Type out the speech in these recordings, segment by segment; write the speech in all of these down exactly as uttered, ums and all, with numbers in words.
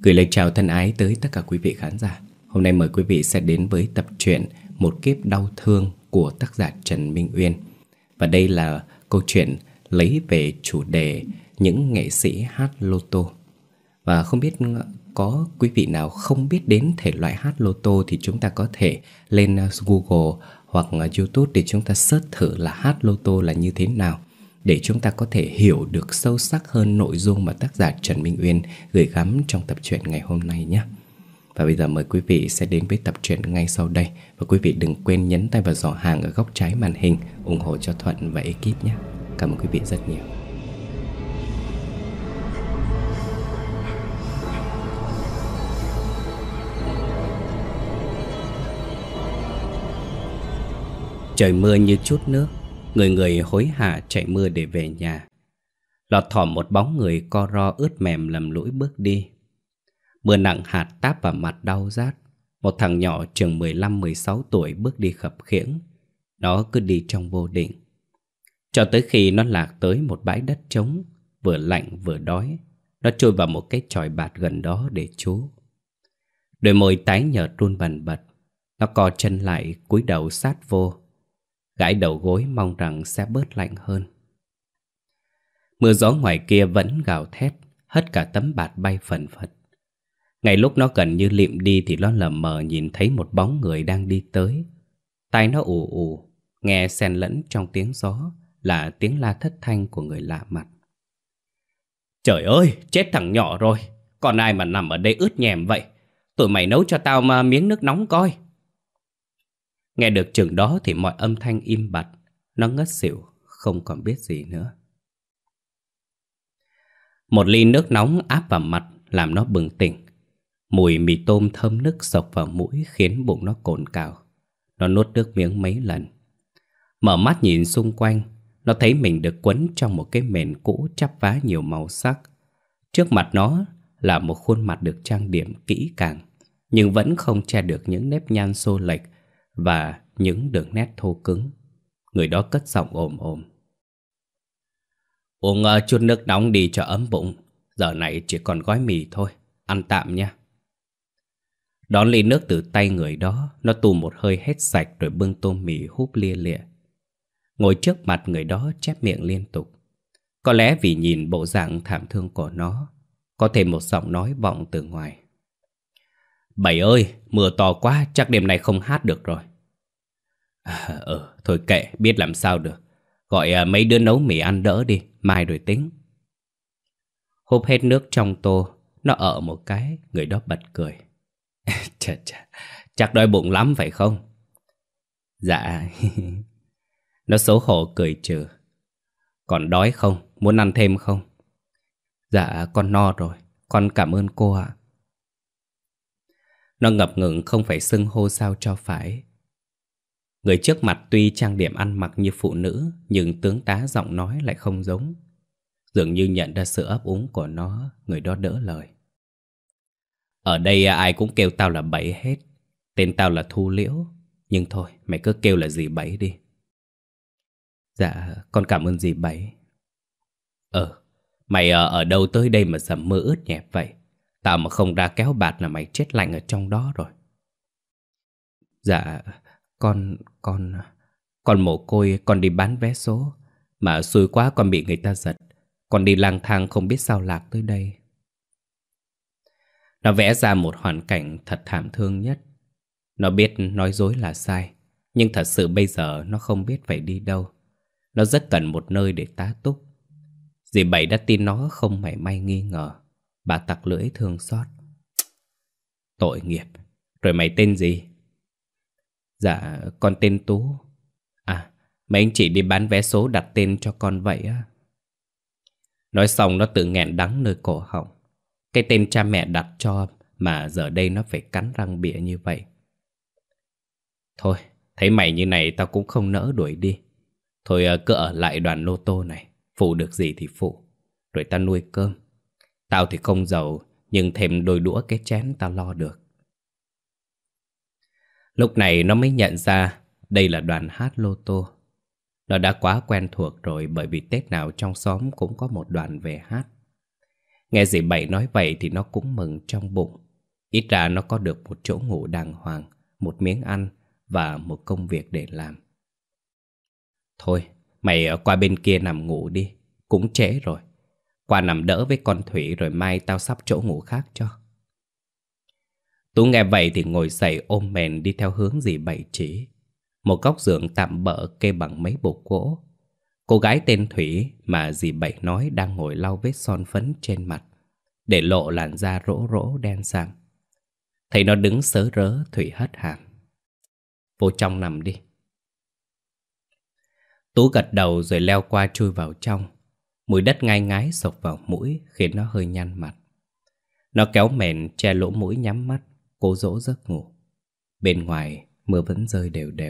Gửi lời chào thân ái tới tất cả quý vị khán giả. Hôm nay mời quý vị sẽ đến với tập truyện Một kiếp đau thương của tác giả Trần Minh Uyên. Và đây là câu chuyện lấy về chủ đề những nghệ sĩ hát lô tô. Và không biết có quý vị nào không biết đến thể loại hát lô tô thì chúng ta có thể lên Google hoặc YouTube để chúng ta search thử là hát lô tô là như thế nào, để chúng ta có thể hiểu được sâu sắc hơn nội dung mà tác giả Trần Minh Uyên gửi gắm trong tập truyện ngày hôm nay nhé. Và bây giờ mời quý vị sẽ đến với tập truyện ngay sau đây. Và quý vị đừng quên nhấn tay vào giỏ hàng ở góc trái màn hình, ủng hộ cho Thuận và ekip nhé. Cảm ơn quý vị rất nhiều. Trời mưa như chút nước, người người hối hả chạy mưa để về nhà. Lọt thỏm một bóng người co ro ướt mềm lầm lũi bước đi. Mưa nặng hạt táp vào mặt đau rát. Một thằng nhỏ chừng mười lăm mười sáu tuổi bước đi khập khiễng. Nó cứ đi trong vô định, cho tới khi nó lạc tới một bãi đất trống, vừa lạnh vừa đói. Nó chui vào một cái chòi bạt gần đó để trú. Đôi môi tái nhợt run bần bật. Nó co chân lại cúi đầu sát vô, gãi đầu gối mong rằng sẽ bớt lạnh hơn. Mưa gió ngoài kia vẫn gào thét, hất cả tấm bạt bay phần phật. Ngay lúc nó gần như lịm đi thì nó lờ mờ nhìn thấy một bóng người đang đi tới. Tai nó ù ù, nghe xen lẫn trong tiếng gió là tiếng la thất thanh của người lạ mặt. Trời ơi, chết thằng nhỏ rồi, còn ai mà nằm ở đây ướt nhèm vậy? Tụi mày nấu cho tao mà miếng nước nóng coi. Nghe được chừng đó thì mọi âm thanh im bặt. Nó ngất xỉu, không còn biết gì nữa. Một ly nước nóng áp vào mặt làm nó bừng tỉnh. Mùi mì tôm thơm nức xộc vào mũi khiến bụng nó cồn cào. Nó nuốt nước miếng mấy lần. Mở mắt nhìn xung quanh, nó thấy mình được quấn trong một cái mền cũ chắp vá nhiều màu sắc. Trước mặt nó là một khuôn mặt được trang điểm kỹ càng, nhưng vẫn không che được những nếp nhăn xô lệch và những đường nét thô cứng. Người đó cất giọng ồm ồm. Uống uh, chút nước nóng đi cho ấm bụng. Giờ này chỉ còn gói mì thôi, ăn tạm nha. Đón ly nước từ tay người đó, nó tu một hơi hết sạch rồi bưng tôm mì húp lia lịa. Ngồi trước mặt người đó chép miệng liên tục. Có lẽ vì nhìn bộ dạng thảm thương của nó, có thêm một giọng nói vọng từ ngoài. Bảy ơi, mưa to quá, chắc đêm nay không hát được rồi. À, ừ, thôi kệ, biết làm sao được. Gọi à, mấy đứa nấu mì ăn đỡ đi, mai rồi tính. Húp hết nước trong tô, nó ợ một cái, người đó bật cười. Chà chà, chắc đói bụng lắm phải không? Dạ. Nó xấu hổ cười trừ. Còn đói không? Muốn ăn thêm không? Dạ, con no rồi, con cảm ơn cô ạ. Nó ngập ngừng không phải xưng hô sao cho phải. Người trước mặt tuy trang điểm ăn mặc như phụ nữ, nhưng tướng tá giọng nói lại không giống. Dường như nhận ra sự ấp úng của nó, người đó đỡ lời. Ở đây ai cũng kêu tao là Bảy hết. Tên tao là Thu Liễu. Nhưng thôi, mày cứ kêu là dì Bảy đi. Dạ, con cảm ơn dì Bảy. Ờ, mày ở đâu tới đây mà dầm mưa ướt nhẹp vậy? Tao mà không ra kéo bạt là mày chết lạnh ở trong đó rồi. Dạ, con, con, con mồ côi, con đi bán vé số. Mà xui quá con bị người ta giật. Con đi lang thang không biết sao lạc tới đây. Nó vẽ ra một hoàn cảnh thật thảm thương nhất. Nó biết nói dối là sai, nhưng thật sự bây giờ nó không biết phải đi đâu. Nó rất cần một nơi để tá túc. Dì Bảy đã tin nó không mảy may nghi ngờ. Bà tặc lưỡi thương xót. Tội nghiệp. Rồi mày tên gì? Dạ, con tên Tú. À, mấy anh chị đi bán vé số đặt tên cho con vậy á. Nói xong nó tự nghẹn đắng nơi cổ họng. Cái tên cha mẹ đặt cho mà giờ đây nó phải cắn răng bịa như vậy. Thôi, thấy mày như này tao cũng không nỡ đuổi đi. Thôi cứ ở lại đoàn lô tô này, phụ được gì thì phụ, rồi tao nuôi cơm. Tao thì không giàu, nhưng thêm đôi đũa cái chén tao lo được. Lúc này nó mới nhận ra đây là đoàn hát lô tô. Nó đã quá quen thuộc rồi, bởi vì Tết nào trong xóm cũng có một đoàn về hát. Nghe dì Bảy nói vậy thì nó cũng mừng trong bụng. Ít ra nó có được một chỗ ngủ đàng hoàng, một miếng ăn và một công việc để làm. Thôi, mày qua bên kia nằm ngủ đi, cũng trễ rồi. Qua nằm đỡ với con Thủy rồi mai tao sắp chỗ ngủ khác cho. Tú nghe vậy thì ngồi dậy ôm mền đi theo hướng dì Bảy chỉ. Một góc giường tạm bợ kê bằng mấy bục gỗ. Cô gái tên Thủy mà dì Bảy nói đang ngồi lau vết son phấn trên mặt, để lộ làn da rỗ rỗ đen sạm. Thấy nó đứng sớ rớ, Thủy hất hàm: Vô trong nằm đi. Tú gật đầu rồi leo qua chui vào trong. Mùi đất ngai ngái sộc vào mũi khiến nó hơi nhăn mặt. Nó kéo mền che lỗ mũi nhắm mắt, cố dỗ giấc ngủ. Bên ngoài mưa vẫn rơi đều đều.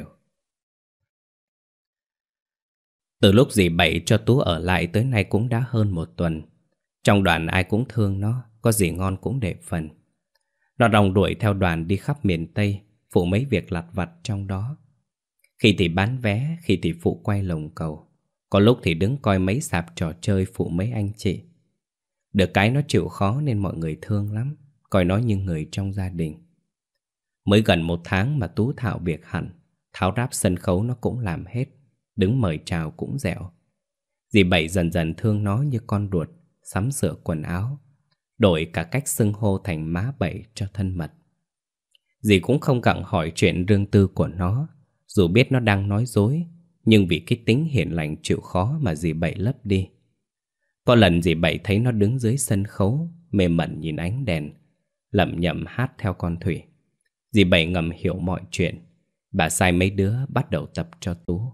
Từ lúc dì Bảy cho Tú ở lại tới nay cũng đã hơn một tuần. Trong đoàn ai cũng thương nó, có gì ngon cũng để phần. Nó rong ruổi theo đoàn đi khắp miền Tây, phụ mấy việc lặt vặt trong đó. Khi thì bán vé, khi thì phụ quay lồng cầu. Có lúc thì đứng coi mấy sạp trò chơi phụ mấy anh chị. Được cái nó chịu khó nên mọi người thương lắm, coi nó như người trong gia đình. Mới gần một tháng mà Tú thạo việc hẳn. Tháo ráp sân khấu nó cũng làm hết, đứng mời chào cũng dẻo. Dì Bảy dần dần thương nó như con ruột, sắm sửa quần áo, đổi cả cách xưng hô thành má Bảy cho thân mật. Dì cũng không gặng hỏi chuyện riêng tư của nó, dù biết nó đang nói dối, nhưng vì cái tính hiền lành chịu khó mà dì Bảy lấp đi. Có lần dì Bảy thấy nó đứng dưới sân khấu, mê mẩn nhìn ánh đèn, lẩm nhẩm hát theo con Thủy. Dì Bảy ngầm hiểu mọi chuyện. Bà sai mấy đứa bắt đầu tập cho Tú.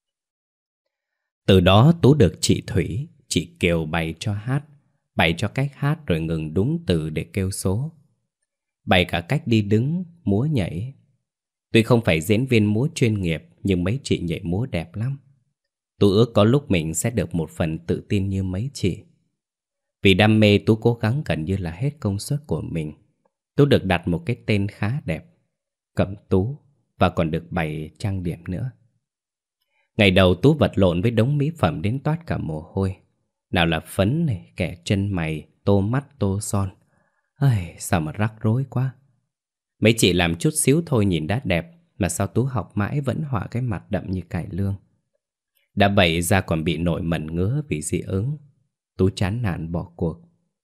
Từ đó Tú được chị Thủy, chị Kiều bày cho hát, bày cho cách hát rồi ngừng đúng từ để kêu số. Bày cả cách đi đứng, múa nhảy. Tuy không phải diễn viên múa chuyên nghiệp, nhưng mấy chị nhảy múa đẹp lắm. Tú ước có lúc mình sẽ được một phần tự tin như mấy chị. Vì đam mê, Tú cố gắng gần như là hết công suất của mình. Tú được đặt một cái tên khá đẹp, Cẩm Tú, và còn được bày trang điểm nữa. Ngày đầu Tú vật lộn với đống mỹ phẩm đến toát cả mồ hôi. Nào là phấn này, kẻ chân mày, tô mắt, tô son. Ây, sao mà rắc rối quá. Mấy chị làm chút xíu thôi nhìn đã đẹp, mà sao Tú học mãi vẫn họa cái mặt đậm như cải lương. Đã vậy ra còn bị nội mẩn ngứa vì dị ứng. Tú chán nản bỏ cuộc.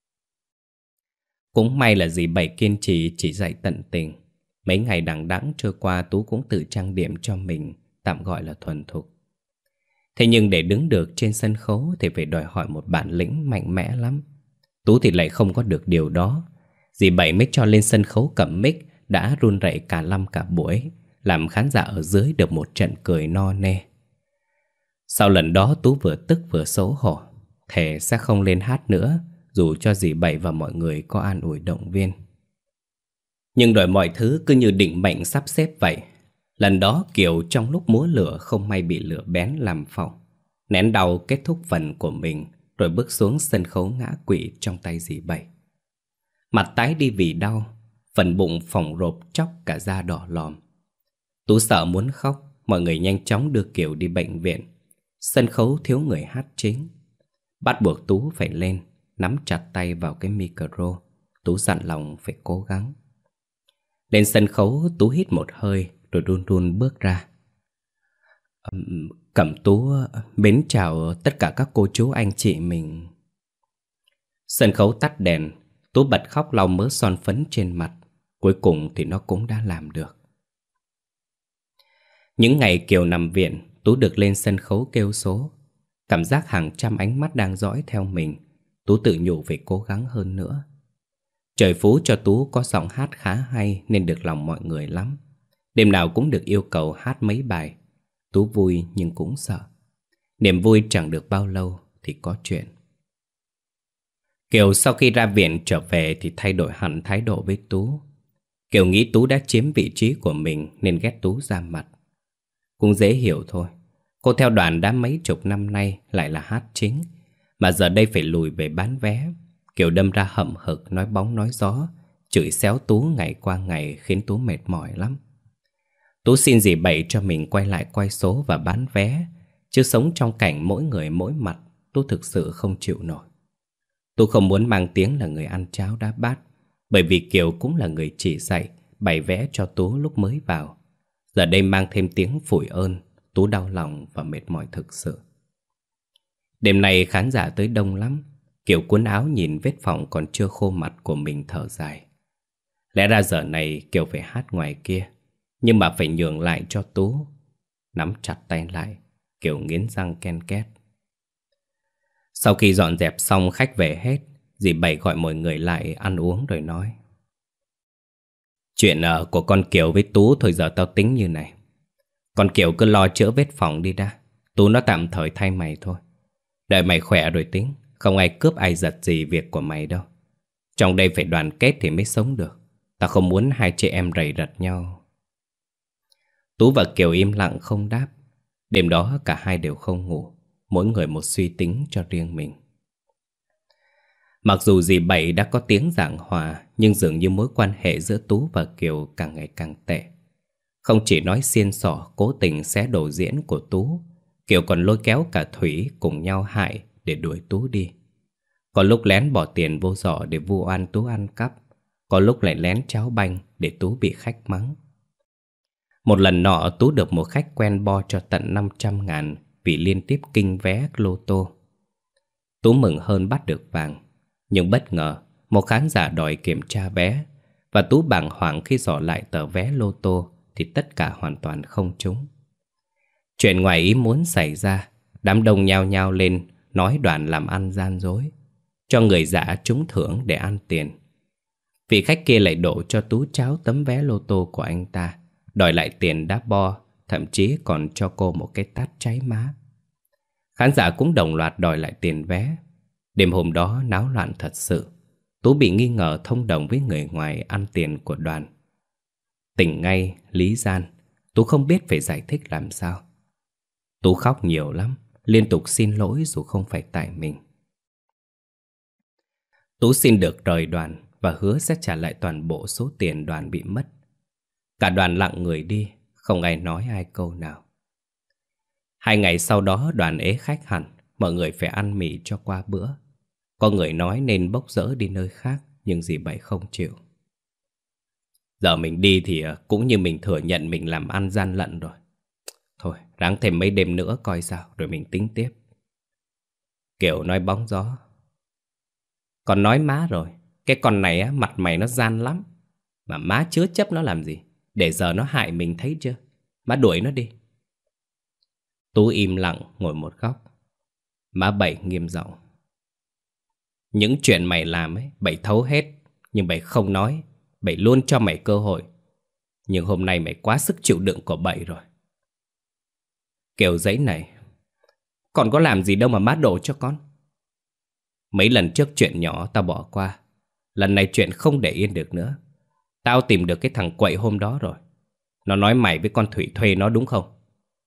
Cũng may là dì Bảy kiên trì chỉ dạy tận tình. Mấy ngày đằng đẵng trôi qua, Tú cũng tự trang điểm cho mình, tạm gọi là thuần thục. Thế nhưng để đứng được trên sân khấu thì phải đòi hỏi một bản lĩnh mạnh mẽ lắm. Tú thì lại không có được điều đó. Dì Bảy mới cho lên sân khấu cầm mic đã run rẩy cả lăm cả buổi, làm khán giả ở dưới được một trận cười no nê. Sau lần đó Tú vừa tức vừa xấu hổ, thề sẽ không lên hát nữa, dù cho dì Bảy và mọi người có an ủi động viên. Nhưng rồi mọi thứ cứ như định mệnh sắp xếp vậy. Lần đó Kiều trong lúc múa lửa không may bị lửa bén làm phỏng, nén đau kết thúc phần của mình, rồi bước xuống sân khấu ngã quỵ trong tay dì Bảy. Mặt tái đi vì đau, phần bụng phồng rộp chóc cả da đỏ lòm. Tú sợ muốn khóc, mọi người nhanh chóng đưa Kiều đi bệnh viện. Sân khấu thiếu người hát chính, bắt buộc Tú phải lên, nắm chặt tay vào cái micro. Tú dặn lòng phải cố gắng. Lên sân khấu, Tú hít một hơi rồi run run bước ra. Cẩm Tú mến chào tất cả các cô chú anh chị mình. Sân khấu tắt đèn, Tú bật khóc lau mớ son phấn trên mặt. Cuối cùng thì nó cũng đã làm được. Những ngày Kiều nằm viện, Tú được lên sân khấu kêu số. Cảm giác hàng trăm ánh mắt đang dõi theo mình, Tú tự nhủ phải cố gắng hơn nữa. Trời phú cho Tú có giọng hát khá hay nên được lòng mọi người lắm. Đêm nào cũng được yêu cầu hát mấy bài. Tú vui nhưng cũng sợ. Niềm vui chẳng được bao lâu thì có chuyện. Kiều sau khi ra viện trở về thì thay đổi hẳn thái độ với Tú. Kiều nghĩ Tú đã chiếm vị trí của mình nên ghét Tú ra mặt. Cũng dễ hiểu thôi. Cô theo đoàn đã mấy chục năm nay lại là hát chính, mà giờ đây phải lùi về bán vé. Kiều đâm ra hậm hực nói bóng nói gió, chửi xéo Tú ngày qua ngày khiến Tú mệt mỏi lắm. Tú xin dì Bảy cho mình quay lại quay số và bán vé, chứ sống trong cảnh mỗi người mỗi mặt Tú thực sự không chịu nổi. Tú không muốn mang tiếng là người ăn cháo đá bát, bởi vì Kiều cũng là người chỉ dạy, bày vẽ cho Tú lúc mới vào. Giờ đây mang thêm tiếng phủi ơn, Tú đau lòng và mệt mỏi thực sự. Đêm nay khán giả tới đông lắm. Kiều cuốn áo nhìn vết phỏng còn chưa khô mặt của mình thở dài. Lẽ ra giờ này Kiều phải hát ngoài kia, nhưng mà phải nhường lại cho Tú. Nắm chặt tay lại, Kiều nghiến răng ken két. Sau khi dọn dẹp xong khách về hết, dì Bảy gọi mọi người lại ăn uống rồi nói: Chuyện uh, của con Kiều với Tú thôi giờ tao tính như này. Con Kiều cứ lo chữa vết phỏng đi đã. Tú nó tạm thời thay mày thôi. Đợi mày khỏe rồi tính. Không ai cướp ai giật gì việc của mày đâu. Trong đây phải đoàn kết thì mới sống được. Tao không muốn hai chị em rầy rặt nhau. Tú và Kiều im lặng không đáp. Đêm đó cả hai đều không ngủ, mỗi người một suy tính cho riêng mình. Mặc dù dì Bảy đã có tiếng giảng hòa, nhưng dường như mối quan hệ giữa Tú và Kiều càng ngày càng tệ. Không chỉ nói xiên xỏ cố tình xé đồ diễn của Tú, Kiều còn lôi kéo cả Thủy cùng nhau hại để đuổi Tú đi. Có lúc lén bỏ tiền vô giỏ để vu oan Tú ăn cắp, có lúc lại lén cháo banh để Tú bị khách mắng. Một lần nọ Tú được một khách quen bo cho tận năm trăm ngàn vì liên tiếp kinh vé lô tô. Tú mừng hơn bắt được vàng, nhưng bất ngờ một khán giả đòi kiểm tra vé, và Tú bàng hoàng khi dò lại tờ vé lô tô thì tất cả hoàn toàn không trúng. Chuyện ngoài ý muốn xảy ra, đám đông nhao nhao lên nói Đoàn làm ăn gian dối, cho người giả trúng thưởng để ăn tiền. Vị khách kia lại đổ cho Tú cháo tấm vé lô tô của anh ta, đòi lại tiền đá bo, thậm chí còn cho cô một cái tát cháy má. Khán giả cũng đồng loạt đòi lại tiền vé. Đêm hôm đó náo loạn thật sự. Tú bị nghi ngờ thông đồng với người ngoài ăn tiền của Đoàn. Tỉnh ngay, lý gian, Tú không biết phải giải thích làm sao. Tú khóc nhiều lắm, liên tục xin lỗi dù không phải tại mình. Tú xin được rời Đoàn và hứa sẽ trả lại toàn bộ số tiền Đoàn bị mất. Cả đoàn lặng người đi, không ai nói ai câu nào. Hai ngày sau đó Đoàn ế khách hẳn, mọi người phải ăn mì cho qua bữa. Có người nói nên bốc rỡ đi nơi khác, nhưng dì Bảy không chịu. Giờ mình đi thì cũng như mình thừa nhận mình làm ăn gian lận rồi. Thôi, ráng thêm mấy đêm nữa coi sao, rồi mình tính tiếp. Kiều nói bóng gió: Con nói má rồi, cái con này á, mặt mày nó gian lắm. Mà má chứa chấp nó làm gì, để giờ nó hại mình thấy chưa. Má đuổi nó đi. Tú im lặng ngồi một góc. Má Bảy nghiêm giọng: Những chuyện mày làm ấy, Bảy thấu hết. Nhưng Bảy không nói, Bảy luôn cho mày cơ hội. Nhưng hôm nay mày quá sức chịu đựng của Bảy rồi. Kiều giấy này: Còn có làm gì đâu mà má đổ cho con. Mấy lần trước chuyện nhỏ tao bỏ qua, lần này chuyện không để yên được nữa. Tao tìm được cái thằng quậy hôm đó rồi. Nó nói mày với con Thủy thuê nó đúng không?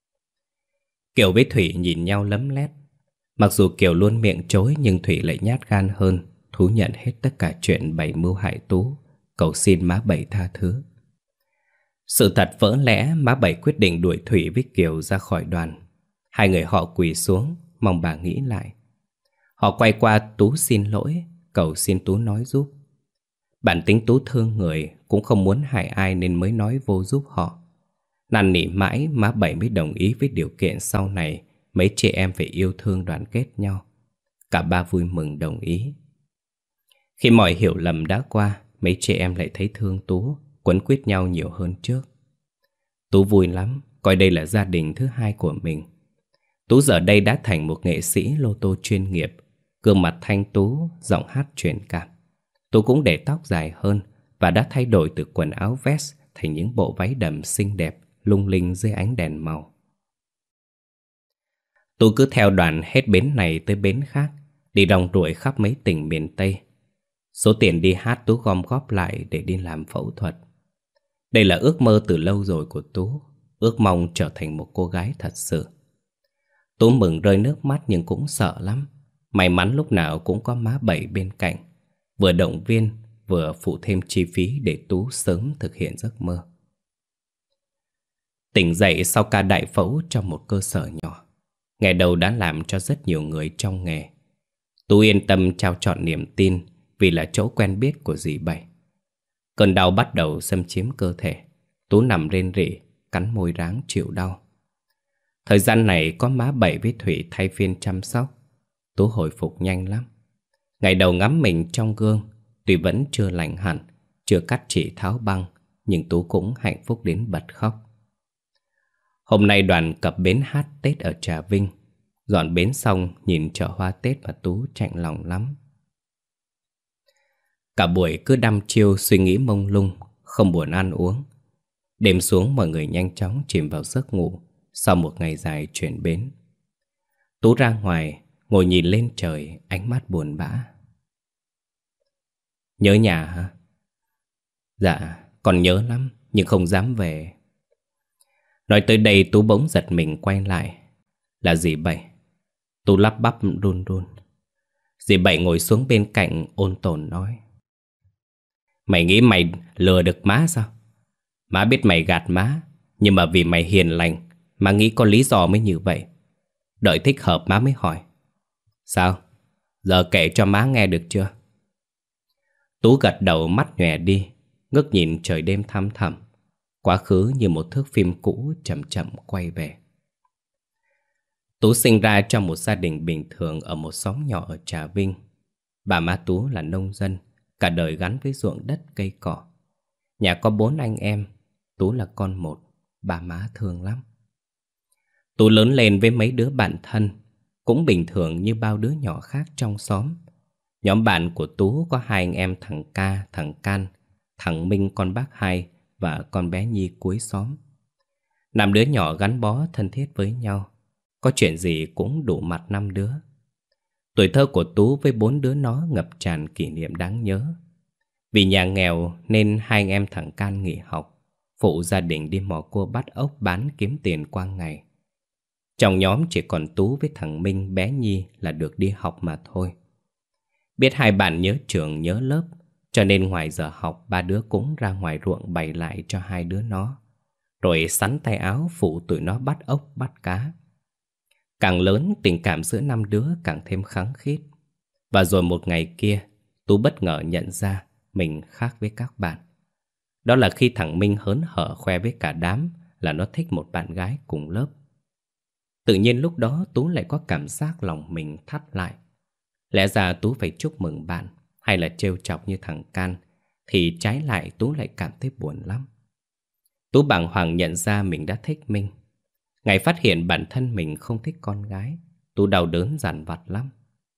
Kiều với Thủy nhìn nhau lấm lét. Mặc dù Kiều luôn miệng chối, nhưng Thủy lại nhát gan hơn, thú nhận hết tất cả chuyện Bảy mưu hại Tú, cầu xin má Bảy tha thứ. Sự thật vỡ lẽ, má Bảy quyết định đuổi Thủy với Kiều ra khỏi đoàn. Hai người họ quỳ xuống, mong bà nghĩ lại. Họ quay qua Tú xin lỗi, cầu xin Tú nói giúp. Bản tính Tú thương người, cũng không muốn hại ai nên mới nói vô giúp họ. Năn nỉ mãi, má Bảy mới đồng ý với điều kiện sau này mấy chị em phải yêu thương đoàn kết nhau. Cả ba vui mừng đồng ý. Khi mọi hiểu lầm đã qua, mấy chị em lại thấy thương Tú, quấn quýt nhau nhiều hơn trước. Tú vui lắm, coi đây là gia đình thứ hai của mình. Tú giờ đây đã thành một nghệ sĩ lô tô chuyên nghiệp, gương mặt thanh tú, giọng hát truyền cảm. Tú cũng để tóc dài hơn và đã thay đổi từ quần áo vest thành những bộ váy đầm xinh đẹp, lung linh dưới ánh đèn màu. Tú cứ theo đoàn hết bến này tới bến khác, đi rong ruổi khắp mấy tỉnh miền Tây. Số tiền đi hát Tú gom góp lại để đi làm phẫu thuật. Đây là ước mơ từ lâu rồi của Tú, ước mong trở thành một cô gái thật sự. Tú mừng rơi nước mắt nhưng cũng sợ lắm. May mắn lúc nào cũng có má Bảy bên cạnh, vừa động viên, vừa phụ thêm chi phí để Tú sớm thực hiện giấc mơ. Tỉnh dậy sau ca đại phẫu trong một cơ sở nhỏ, ngày đầu đã làm cho rất nhiều người trong nghề. Tú yên tâm trao trọn niềm tin vì là chỗ quen biết của dì Bảy. Cơn đau bắt đầu xâm chiếm cơ thể. Tú nằm rên rỉ, cắn môi ráng chịu đau. Thời gian này có má Bảy với Thủy thay phiên chăm sóc. Tú hồi phục nhanh lắm. Ngày đầu ngắm mình trong gương, tuy vẫn chưa lành hẳn, chưa cắt chỉ tháo băng, nhưng Tú cũng hạnh phúc đến bật khóc. Hôm nay đoàn cập bến hát Tết ở Trà Vinh. Dọn bến xong nhìn chợ hoa Tết mà Tú chạnh lòng lắm. Cả buổi cứ đăm chiêu suy nghĩ mông lung, không buồn ăn uống. Đêm xuống mọi người nhanh chóng chìm vào giấc ngủ sau một ngày dài chuyển bến. Tú ra ngoài, ngồi nhìn lên trời, ánh mắt buồn bã. Nhớ nhà hả? Dạ, còn nhớ lắm, nhưng không dám về. Nói tới đây Tú bỗng giật mình quay lại. Là dì Bảy. Tú lắp bắp run run. Dì Bảy ngồi xuống bên cạnh ôn tồn nói: Mày nghĩ mày lừa được má sao? Má biết mày gạt má, nhưng mà vì mày hiền lành, má nghĩ có lý do mới như vậy. Đợi thích hợp má mới hỏi. Sao? Giờ kể cho má nghe được chưa? Tú gật đầu, mắt nhòe đi, ngước nhìn trời đêm thăm thẳm. Quá khứ như một thước phim cũ chậm chậm quay về. Tú sinh ra trong một gia đình bình thường ở một xóm nhỏ ở Trà Vinh. Bà má Tú là nông dân, cả đời gắn với ruộng đất cây cỏ. Nhà có bốn anh em, Tú là con một, bà má thương lắm. Tú lớn lên với mấy đứa bạn thân, cũng bình thường như bao đứa nhỏ khác trong xóm. Nhóm bạn của Tú có hai anh em thằng Ca, thằng Can, thằng Minh con bác hai và con bé Nhi cuối xóm. Năm đứa nhỏ gắn bó thân thiết với nhau, có chuyện gì cũng đủ mặt năm đứa. Tuổi thơ của Tú với bốn đứa nó ngập tràn kỷ niệm đáng nhớ. Vì nhà nghèo nên hai anh em thằng Can nghỉ học, phụ gia đình đi mò cua bắt ốc bán kiếm tiền qua ngày. Trong nhóm chỉ còn Tú với thằng Minh bé Nhi là được đi học mà thôi. Biết hai bạn nhớ trường nhớ lớp, cho nên ngoài giờ học ba đứa cũng ra ngoài ruộng bày lại cho hai đứa nó, rồi sắn tay áo phụ tụi nó bắt ốc bắt cá. Càng lớn tình cảm giữa năm đứa càng thêm khăng khít. Và rồi một ngày kia, Tú bất ngờ nhận ra mình khác với các bạn. Đó là khi thằng Minh hớn hở khoe với cả đám là nó thích một bạn gái cùng lớp. Tự nhiên lúc đó Tú lại có cảm giác lòng mình thắt lại. Lẽ ra Tú phải chúc mừng bạn hay là trêu chọc như thằng Can, thì trái lại Tú lại cảm thấy buồn lắm. Tú bàng hoàng nhận ra mình đã thích Minh. Ngày phát hiện bản thân mình không thích con gái, Tú đau đớn dằn vặt lắm.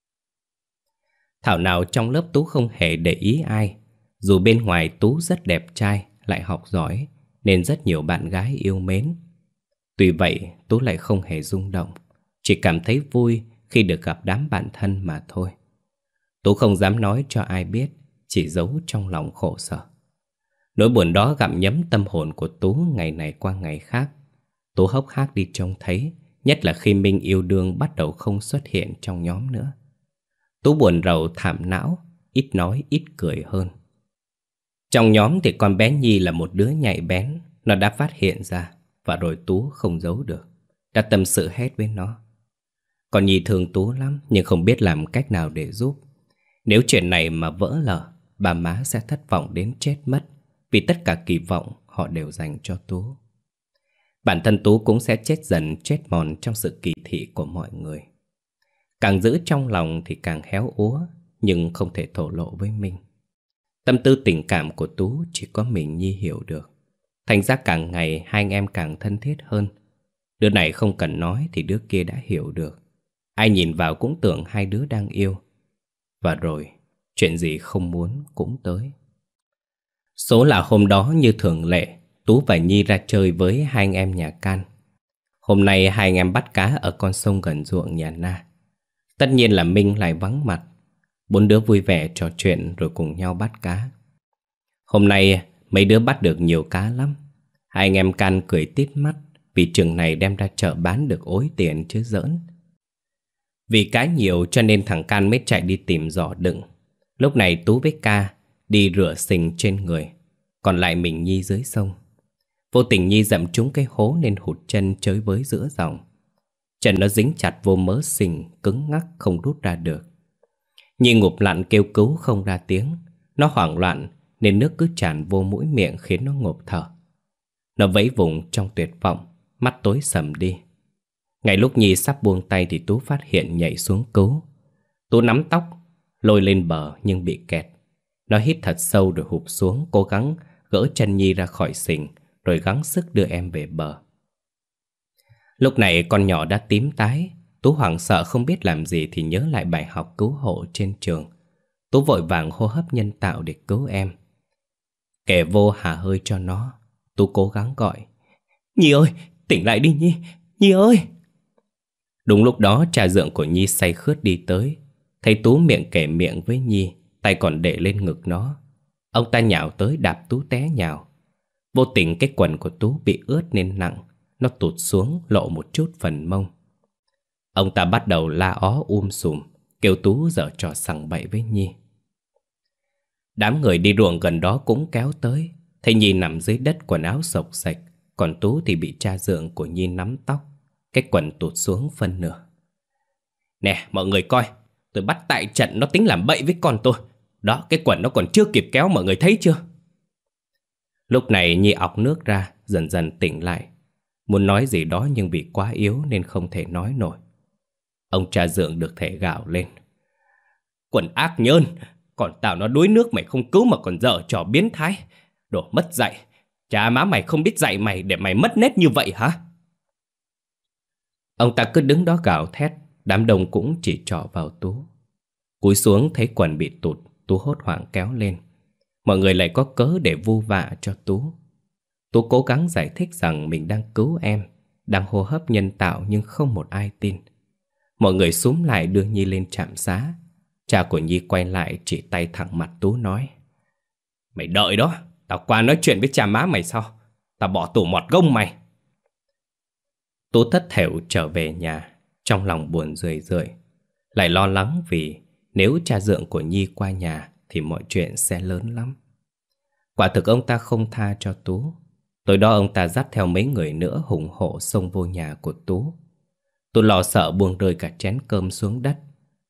Thảo nào trong lớp Tú không hề để ý ai. Dù bên ngoài Tú rất đẹp trai, lại học giỏi, nên rất nhiều bạn gái yêu mến. Tuy vậy Tú lại không hề rung động, chỉ cảm thấy vui khi được gặp đám bạn thân mà thôi. Tú không dám nói cho ai biết, chỉ giấu trong lòng khổ sở. Nỗi buồn đó gặm nhấm tâm hồn của Tú ngày này qua ngày khác. Tú hốc hác đi trông thấy, nhất là khi Minh yêu đương bắt đầu không xuất hiện trong nhóm nữa. Tú buồn rầu thảm não, ít nói ít cười hơn. Trong nhóm thì con bé Nhi là một đứa nhạy bén. Nó đã phát hiện ra, và rồi Tú không giấu được, đã tâm sự hết với nó. Con Nhi thương Tú lắm, nhưng không biết làm cách nào để giúp. Nếu chuyện này mà vỡ lở, bà má sẽ thất vọng đến chết mất, vì tất cả kỳ vọng họ đều dành cho Tú. Bản thân Tú cũng sẽ chết dần chết mòn trong sự kỳ thị của mọi người. Càng giữ trong lòng thì càng héo úa, nhưng không thể thổ lộ với Minh. Tâm tư tình cảm của Tú chỉ có mình Nhi hiểu được. Thành ra càng ngày hai anh em càng thân thiết hơn. Đứa này không cần nói thì đứa kia đã hiểu được. Ai nhìn vào cũng tưởng hai đứa đang yêu. Và rồi, chuyện gì không muốn cũng tới. Số là hôm đó như thường lệ, Tú và Nhi ra chơi với hai anh em nhà Can. Hôm nay hai anh em bắt cá ở con sông gần ruộng nhà Na. Tất nhiên là Minh lại vắng mặt. Bốn đứa vui vẻ trò chuyện rồi cùng nhau bắt cá. Hôm nay mấy đứa bắt được nhiều cá lắm. Hai anh em Can cười tít mắt vì chừng này đem ra chợ bán được ối tiền chứ giỡn. Vì cá nhiều cho nên thằng Can mới chạy đi tìm giỏ đựng. Lúc này Tú với Ca đi rửa sình trên người, còn lại mình Nhi dưới sông. Vô tình Nhi dậm trúng cái hố nên hụt chân chới với giữa dòng. Chân nó dính chặt vô mớ sình cứng ngắc không rút ra được. Nhi ngụp lặn kêu cứu không ra tiếng. Nó hoảng loạn nên nước cứ tràn vô mũi miệng khiến nó ngộp thở. Nó vẫy vùng trong tuyệt vọng, mắt tối sầm đi. Ngay lúc Nhi sắp buông tay thì Tú phát hiện nhảy xuống cứu. Tú nắm tóc, lôi lên bờ nhưng bị kẹt. Nó hít thật sâu rồi hụp xuống, cố gắng gỡ chân Nhi ra khỏi xình, rồi gắng sức đưa em về bờ. Lúc này con nhỏ đã tím tái. Tú hoảng sợ không biết làm gì thì nhớ lại bài học cứu hộ trên trường. Tú vội vàng hô hấp nhân tạo để cứu em. Kẻ vô hả hơi cho nó. Tú cố gắng gọi: Nhi ơi, tỉnh lại đi Nhi, Nhi ơi. Đúng lúc đó cha dượng của Nhi say khướt đi tới. Thấy Tú miệng kề miệng với Nhi, tay còn để lên ngực nó. Ông ta nhào tới đạp Tú té nhào. Vô tình cái quần của Tú bị ướt nên nặng. Nó tụt xuống lộ một chút phần mông. Ông ta bắt đầu la ó um sùm, kêu Tú giở trò sằng bậy với Nhi. Đám người đi ruộng gần đó cũng kéo tới. Thấy Nhi nằm dưới đất quần áo xộc xệch, còn Tú thì bị cha dượng của Nhi nắm tóc, cái quần tụt xuống phân nửa. Nè mọi người coi, tôi bắt tại trận nó tính làm bậy với con tôi. Đó, cái quần nó còn chưa kịp kéo, mọi người thấy chưa? Lúc này Nhi ọc nước ra, dần dần tỉnh lại. Muốn nói gì đó nhưng vì quá yếu nên không thể nói nổi. Ông cha dượng được thể gào lên: Quần ác nhơn, còn tao nó đuối nước mày không cứu mà còn dở trò biến thái. Đồ mất dạy, cha má mày không biết dạy mày để mày mất nết như vậy hả? Ông ta cứ đứng đó gào thét. Đám đông cũng chỉ trỏ vào Tú. Cúi xuống thấy quần bị tụt, Tú hốt hoảng kéo lên. Mọi người lại có cớ để vu vạ cho Tú. Tú cố gắng giải thích rằng mình đang cứu em, đang hô hấp nhân tạo, nhưng không một ai tin. Mọi người xúm lại đưa Nhi lên trạm xá. Cha của Nhi quay lại chỉ tay thẳng mặt Tú nói: Mày đợi đó, tao qua nói chuyện với cha má mày sau. Tao bỏ tủ mọt gông mày. Tú thất thểu trở về nhà, trong lòng buồn rười rượi, lại lo lắng vì nếu cha dượng của Nhi qua nhà thì mọi chuyện sẽ lớn lắm. Quả thực ông ta không tha cho Tú. Tối đó ông ta dắt theo mấy người nữa hùng hộ xông vô nhà của Tú. Tú lo sợ buông rơi cả chén cơm xuống đất.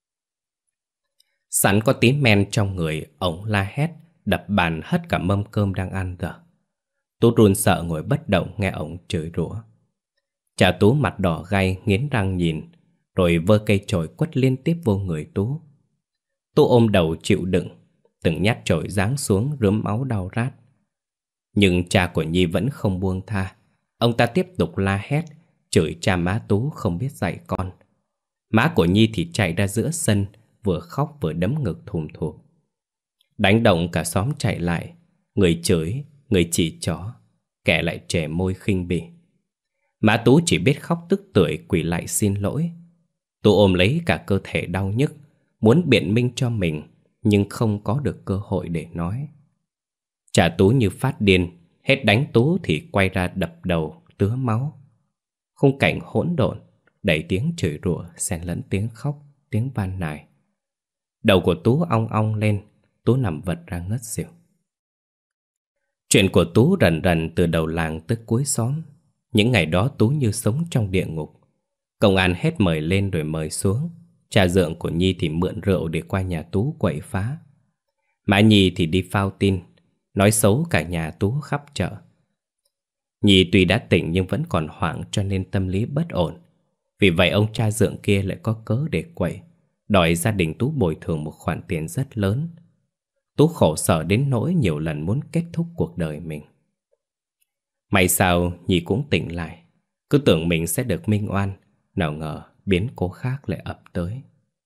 Sẵn có tí men trong người, ổng la hét, đập bàn hất cả mâm cơm đang ăn rồi. Tú run sợ ngồi bất động nghe ổng chửi rủa. Cha Tú mặt đỏ gay nghiến răng nhìn, rồi vơ cây chổi quất liên tiếp vô người Tú. Tú ôm đầu chịu đựng, từng nhát chổi giáng xuống rướm máu đau rát. Nhưng cha của Nhi vẫn không buông tha. Ông ta tiếp tục la hét, chửi cha má Tú không biết dạy con. Má của Nhi thì chạy ra giữa sân, vừa khóc vừa đấm ngực thùm thụp. Đánh động cả xóm chạy lại, người chửi, người chỉ trỏ, kẻ lại trẻ môi khinh bỉ. Má Tú chỉ biết khóc tức tưởi quỳ lại xin lỗi. Tú ôm lấy cả cơ thể đau nhức, muốn biện minh cho mình, nhưng không có được cơ hội để nói. Cha Tú như phát điên, hết đánh Tú thì quay ra đập đầu, tứa máu. Khung cảnh hỗn độn, đầy tiếng chửi rủa xen lẫn tiếng khóc, tiếng van nài. Đầu của Tú ong ong lên, Tú nằm vật ra ngất xỉu. Chuyện của Tú rần rần từ đầu làng tới cuối xóm. Những ngày đó Tú như sống trong địa ngục. Công an hết mời lên rồi mời xuống. Cha dượng của Nhi thì mượn rượu để qua nhà Tú quậy phá. Má Nhi thì đi phao tin, nói xấu cả nhà Tú khắp chợ. Nhi tuy đã tỉnh nhưng vẫn còn hoảng cho nên tâm lý bất ổn. Vì vậy ông cha dượng kia lại có cớ để quậy, đòi gia đình Tú bồi thường một khoản tiền rất lớn. Tú khổ sở đến nỗi nhiều lần muốn kết thúc cuộc đời mình. May sao Nhi cũng tỉnh lại. Cứ tưởng mình sẽ được minh oan, nào ngờ biến cố khác lại ập tới.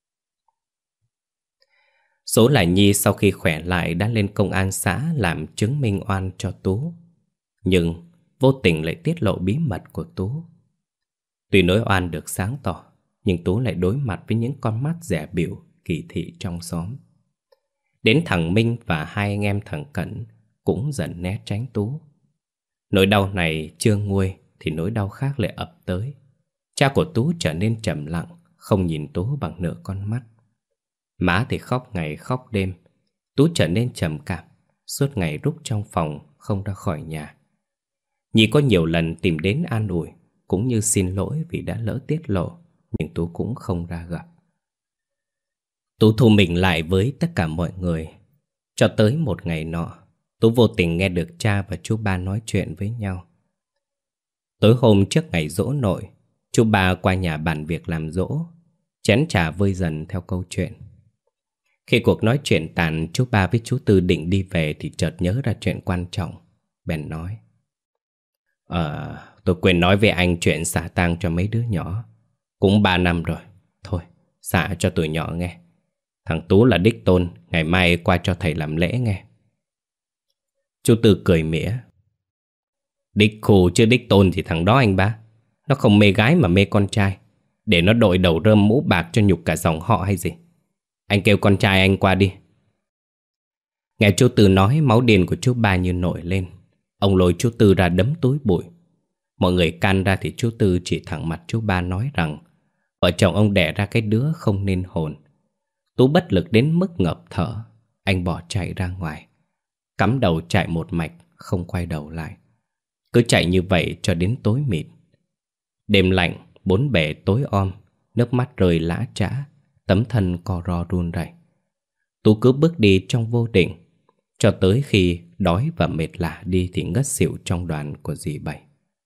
Số là Nhi sau khi khỏe lại đã lên công an xã làm chứng minh oan cho Tú. Nhưng vô tình lại tiết lộ bí mật của Tú. Tuy nói oan được sáng tỏ, nhưng Tú lại đối mặt với những con mắt dè bỉu, kỳ thị trong xóm. Đến thằng Minh và hai anh em thằng Cẩn cũng dần né tránh Tú. Nỗi đau này chưa nguôi thì nỗi đau khác lại ập tới. Cha của Tú trở nên trầm lặng, không nhìn Tú bằng nửa con mắt. Má thì khóc ngày khóc đêm. Tú trở nên trầm cảm, suốt ngày rúc trong phòng, không ra khỏi nhà. Nhi có nhiều lần tìm đến an ủi, cũng như xin lỗi vì đã lỡ tiết lộ, nhưng Tú cũng không ra gặp. Tú thu mình lại với tất cả mọi người. Cho tới một ngày nọ, Tú vô tình nghe được cha và chú ba nói chuyện với nhau. Tối hôm trước ngày giỗ nội, chú ba qua nhà bàn việc làm giỗ. Chén trà vơi dần theo câu chuyện. Khi cuộc nói chuyện tàn, chú ba với chú Tư định đi về thì chợt nhớ ra chuyện quan trọng. Bèn nói: Ờ, tôi quên nói với anh chuyện xả tang cho mấy đứa nhỏ. Cũng ba năm rồi. Thôi, xả cho tụi nhỏ nghe. Thằng Tú là đích tôn, ngày mai qua cho thầy làm lễ nghe. Chú Tư cười mỉa: Đích khù chứ đích tôn thì thằng đó anh ba. Nó không mê gái mà mê con trai, để nó đội đầu rơm mũ bạc cho nhục cả dòng họ hay gì. Anh kêu con trai anh qua đi. Nghe chú Tư nói, máu điên của chú ba như nổi lên. Ông lôi chú Tư ra đấm túi bụi. Mọi người can ra thì chú Tư chỉ thẳng mặt chú ba nói rằng vợ chồng ông đẻ ra cái đứa không nên hồn. Tú bất lực đến mức ngập thở. Anh bỏ chạy ra ngoài, cắm đầu chạy một mạch, không quay đầu lại. Cứ chạy như vậy cho đến tối mịt. Đêm lạnh, bốn bề tối om, nước mắt rơi lã chã, tấm thân co ro run rẩy. Tú cứ bước đi trong vô định, cho tới khi đói và mệt lả đi thì ngất xỉu trong đoàn của dì Bảy.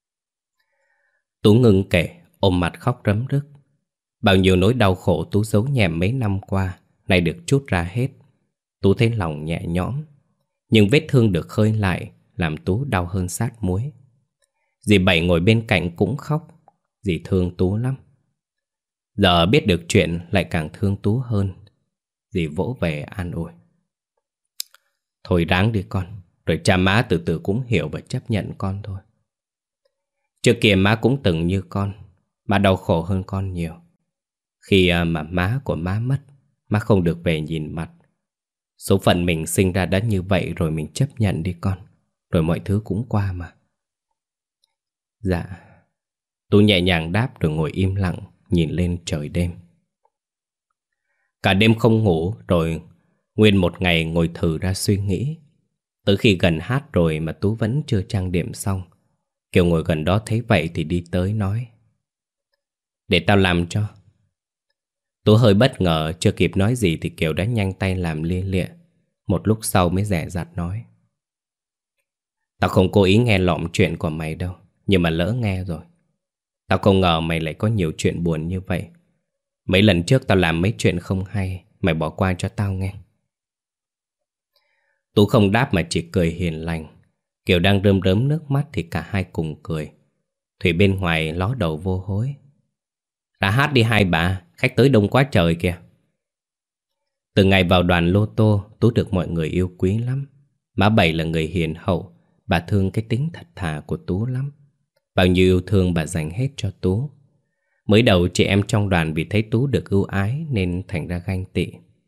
Tú ngừng kể, ôm mặt khóc rấm rức. Bao nhiêu nỗi đau khổ Tú giấu nhẹm mấy năm qua nay được trút ra hết. Tú thấy lòng nhẹ nhõm, nhưng vết thương được khơi lại làm Tú đau hơn sát muối. Dì Bảy ngồi bên cạnh cũng khóc. Dì thương Tú lắm. Giờ biết được chuyện lại càng thương Tú hơn. Dì vỗ về an ủi: Thôi ráng đi con, rồi cha má từ từ cũng hiểu và chấp nhận con thôi. Trước kia má cũng từng như con. Má đau khổ hơn con nhiều. Khi mà má của má mất, má không được về nhìn mặt. Số phận mình sinh ra đã như vậy rồi, mình chấp nhận đi con. Rồi mọi thứ cũng qua mà. Dạ. Tú nhẹ nhàng đáp rồi ngồi im lặng, nhìn lên trời đêm. Cả đêm không ngủ, rồi nguyên một ngày ngồi thử ra suy nghĩ. Tới khi gần hát rồi mà Tú vẫn chưa trang điểm xong. Kiều ngồi gần đó thấy vậy thì đi tới nói: Để tao làm cho. Tú hơi bất ngờ, chưa kịp nói gì thì Kiều đã nhanh tay làm lia lịa. Một lúc sau mới dè dặt nói: Tao không cố ý nghe lọm chuyện của mày đâu, nhưng mà lỡ nghe rồi. Tao không ngờ mày lại có nhiều chuyện buồn như vậy. Mấy lần trước tao làm mấy chuyện không hay, mày bỏ qua cho tao nghe. Tú không đáp mà chỉ cười hiền lành. Kiều đang rơm rớm nước mắt thì cả hai cùng cười. Thủy bên ngoài ló đầu vô hối: Ra hát đi hai bà, khách tới đông quá trời kìa. Từ ngày vào đoàn lô tô, Tú được mọi người yêu quý lắm. Má Bảy là người hiền hậu, bà thương cái tính thật thà của Tú lắm. Bao nhiêu yêu thương bà dành hết cho Tú. Mới đầu chị em trong đoàn vì thấy Tú được ưu ái nên thành ra ganh tị.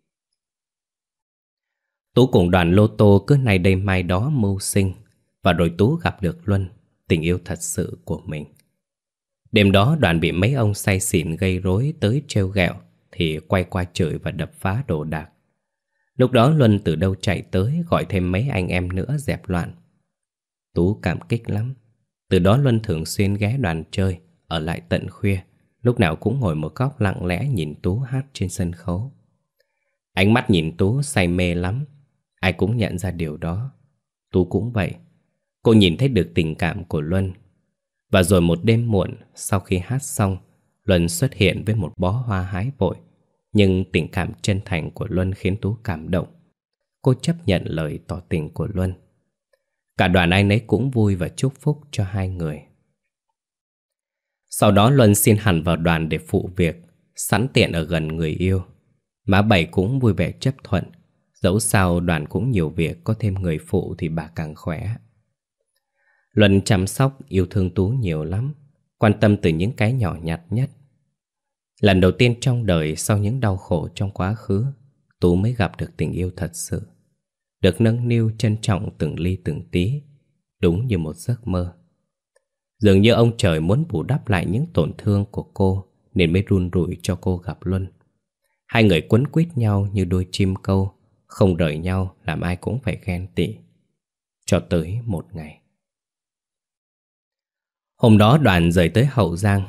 Tú cùng đoàn lô tô cứ nay đây mai đó mưu sinh. Và rồi Tú gặp được Luân, tình yêu thật sự của mình. Đêm đó đoàn bị mấy ông say xỉn gây rối tới trêu ghẹo thì quay qua chửi và đập phá đồ đạc. Lúc đó Luân từ đâu chạy tới gọi thêm mấy anh em nữa dẹp loạn. Tú cảm kích lắm. Từ đó Luân thường xuyên ghé đoàn chơi, ở lại tận khuya, lúc nào cũng ngồi một góc lặng lẽ nhìn Tú hát trên sân khấu. Ánh mắt nhìn Tú say mê lắm. Ai cũng nhận ra điều đó. Tú cũng vậy. Cô nhìn thấy được tình cảm của Luân. Và rồi một đêm muộn, sau khi hát xong, Luân xuất hiện với một bó hoa hái vội. Nhưng tình cảm chân thành của Luân khiến Tú cảm động. Cô chấp nhận lời tỏ tình của Luân. Cả đoàn ai nấy cũng vui và chúc phúc cho hai người. Sau đó Luân xin hẳn vào đoàn để phụ việc, sẵn tiện ở gần người yêu. Má Bảy cũng vui vẻ chấp thuận. Dẫu sao đoàn cũng nhiều việc, có thêm người phụ thì bà càng khỏe. Luân chăm sóc, yêu thương Tú nhiều lắm, quan tâm từ những cái nhỏ nhặt nhất. Lần đầu tiên trong đời sau những đau khổ trong quá khứ, Tú mới gặp được tình yêu thật sự. Được nâng niu trân trọng từng ly từng tí, đúng như một giấc mơ. Dường như ông trời muốn bù đắp lại những tổn thương của cô nên mới run rủi cho cô gặp Luân. Hai người quấn quýt nhau như đôi chim câu, không rời nhau làm ai cũng phải ghen tị. Cho tới một ngày. Hôm đó đoàn rời tới Hậu Giang.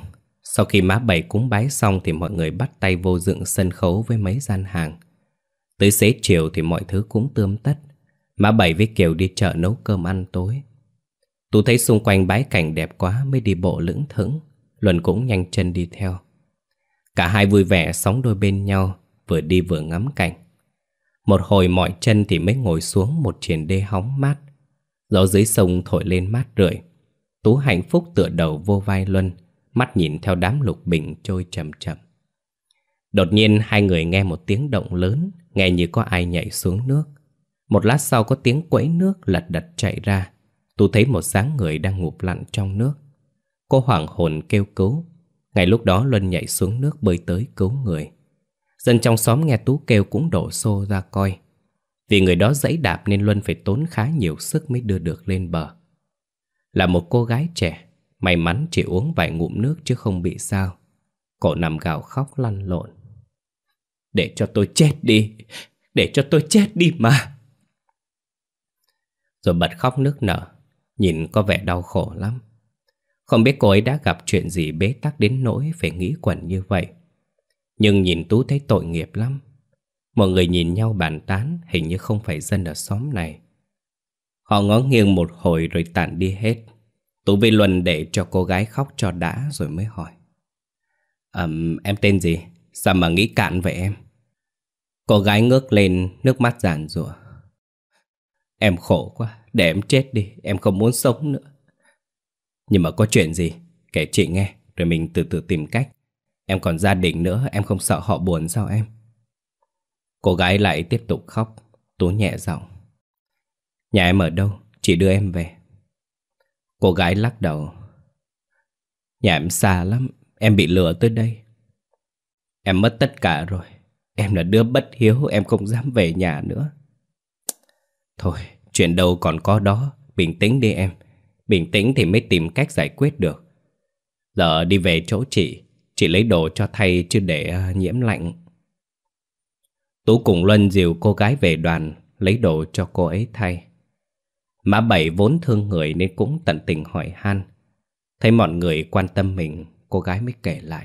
Sau khi má Bảy cúng bái xong thì mọi người bắt tay vô dựng sân khấu với mấy gian hàng. Tới xế chiều thì mọi thứ cũng tươm tất. Má Bảy với Kiều đi chợ nấu cơm ăn tối. Tú thấy xung quanh bãi cảnh đẹp quá mới đi bộ lững thững. Luân cũng nhanh chân đi theo. Cả hai vui vẻ sóng đôi bên nhau, vừa đi vừa ngắm cảnh. Một hồi mỏi chân thì mới ngồi xuống một triền đê hóng mát. Gió dưới sông thổi lên mát rượi. Tú hạnh phúc tựa đầu vô vai Luân, mắt nhìn theo đám lục bình trôi chậm chậm. Đột nhiên hai người nghe một tiếng động lớn, nghe như có ai nhảy xuống nước. Một lát sau có tiếng quẫy nước lật đật chạy ra. Tú thấy một dáng người đang ngụp lặn trong nước. Cô hoảng hồn kêu cứu. Ngay lúc đó Luân nhảy xuống nước bơi tới cứu người. Dân trong xóm nghe Tú kêu cũng đổ xô ra coi. Vì người đó giẫy đạp nên Luân phải tốn khá nhiều sức mới đưa được lên bờ. Là một cô gái trẻ, may mắn chỉ uống vài ngụm nước chứ không bị sao. Cô nằm gào khóc lăn lộn. Để cho tôi chết đi, để cho tôi chết đi mà. Rồi bật khóc nức nở, nhìn có vẻ đau khổ lắm. Không biết cô ấy đã gặp chuyện gì bế tắc đến nỗi phải nghĩ quẩn như vậy. Nhưng nhìn Tú thấy tội nghiệp lắm. Mọi người nhìn nhau bàn tán, hình như không phải dân ở xóm này. Họ ngó nghiêng một hồi rồi tản đi hết. Tú với Luân để cho cô gái khóc cho đã rồi mới hỏi. um, Em tên gì? Sao mà nghĩ cạn vậy em? Cô gái ngước lên, nước mắt giàn giụa. Em khổ quá, để em chết đi, em không muốn sống nữa. Nhưng mà có chuyện gì? Kể chị nghe, rồi mình từ từ tìm cách. Em còn gia đình nữa, em không sợ họ buồn sao em? Cô gái lại tiếp tục khóc. Tú nhẹ giọng. Nhà em ở đâu? Chị đưa em về. Cô gái lắc đầu. Nhà em xa lắm, em bị lừa tới đây. Em mất tất cả rồi. Em là đứa bất hiếu, em không dám về nhà nữa. Thôi, chuyện đâu còn có đó. Bình tĩnh đi em. Bình tĩnh thì mới tìm cách giải quyết được. Giờ đi về chỗ chị. Chị lấy đồ cho thay chứ để uh, nhiễm lạnh. Tú cùng Luân dìu cô gái về đoàn, lấy đồ cho cô ấy thay. Má Bảy vốn thương người nên cũng tận tình hỏi han. Thấy mọi người quan tâm mình, cô gái mới kể lại.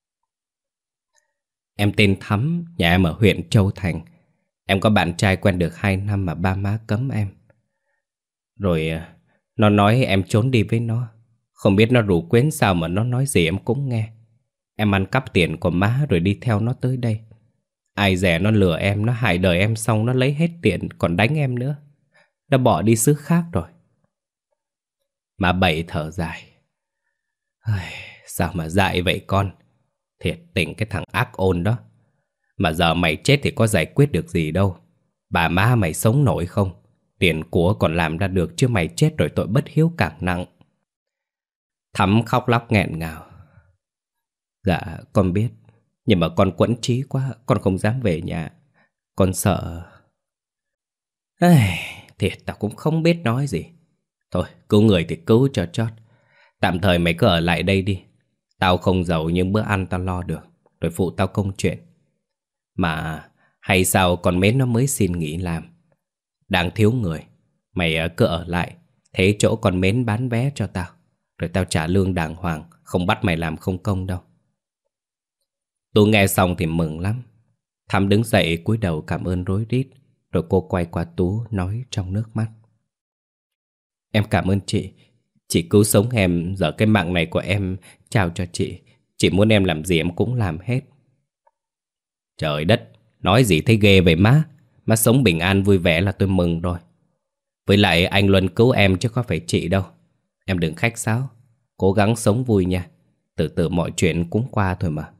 Em tên Thắm, nhà em ở huyện Châu Thành. Em có bạn trai quen được hai năm mà ba má cấm em. Rồi nó nói em trốn đi với nó. Không biết nó rủ quyến sao mà nó nói gì em cũng nghe. Em ăn cắp tiền của má rồi đi theo nó tới đây. Ai dè nó lừa em, nó hại đời em xong nó lấy hết tiền còn đánh em nữa. Nó bỏ đi xứ khác rồi. Má Bảy thở dài. Sao mà dại vậy con? Thiệt tình cái thằng ác ôn đó. Mà giờ mày chết thì có giải quyết được gì đâu. Bà má mày sống nổi không? Tiền của còn làm ra được chứ mày chết rồi tội bất hiếu càng nặng. Thắm khóc lóc nghẹn ngào. Dạ con biết. Nhưng mà con quẫn trí quá. Con không dám về nhà. Con sợ. Ây, thiệt tao cũng không biết nói gì. Thôi cứu người thì cứu cho chót. Tạm thời mày cứ ở lại đây đi. Tao không giàu nhưng bữa ăn tao lo được. Rồi phụ tao công chuyện. Mà hay sao con Mến nó mới xin nghỉ làm. Đang thiếu người. Mày cứ ở lại. Thế chỗ con Mến bán vé cho tao. Rồi tao trả lương đàng hoàng. Không bắt mày làm không công đâu. Tú nghe xong thì mừng lắm. Thắm đứng dậy cúi đầu cảm ơn rối rít. Rồi cô quay qua Tú nói trong nước mắt. Em cảm ơn chị. Chị cứu sống em. Giờ cái mạng này của em trao cho chị. Chị muốn em làm gì em cũng làm hết. Trời đất, nói gì thấy ghê vậy má. Má sống bình an vui vẻ là tôi mừng rồi. Với lại anh Luân cứu em chứ có phải chị đâu. Em đừng khách sáo. Cố gắng sống vui nha. Từ từ mọi chuyện cũng qua thôi mà.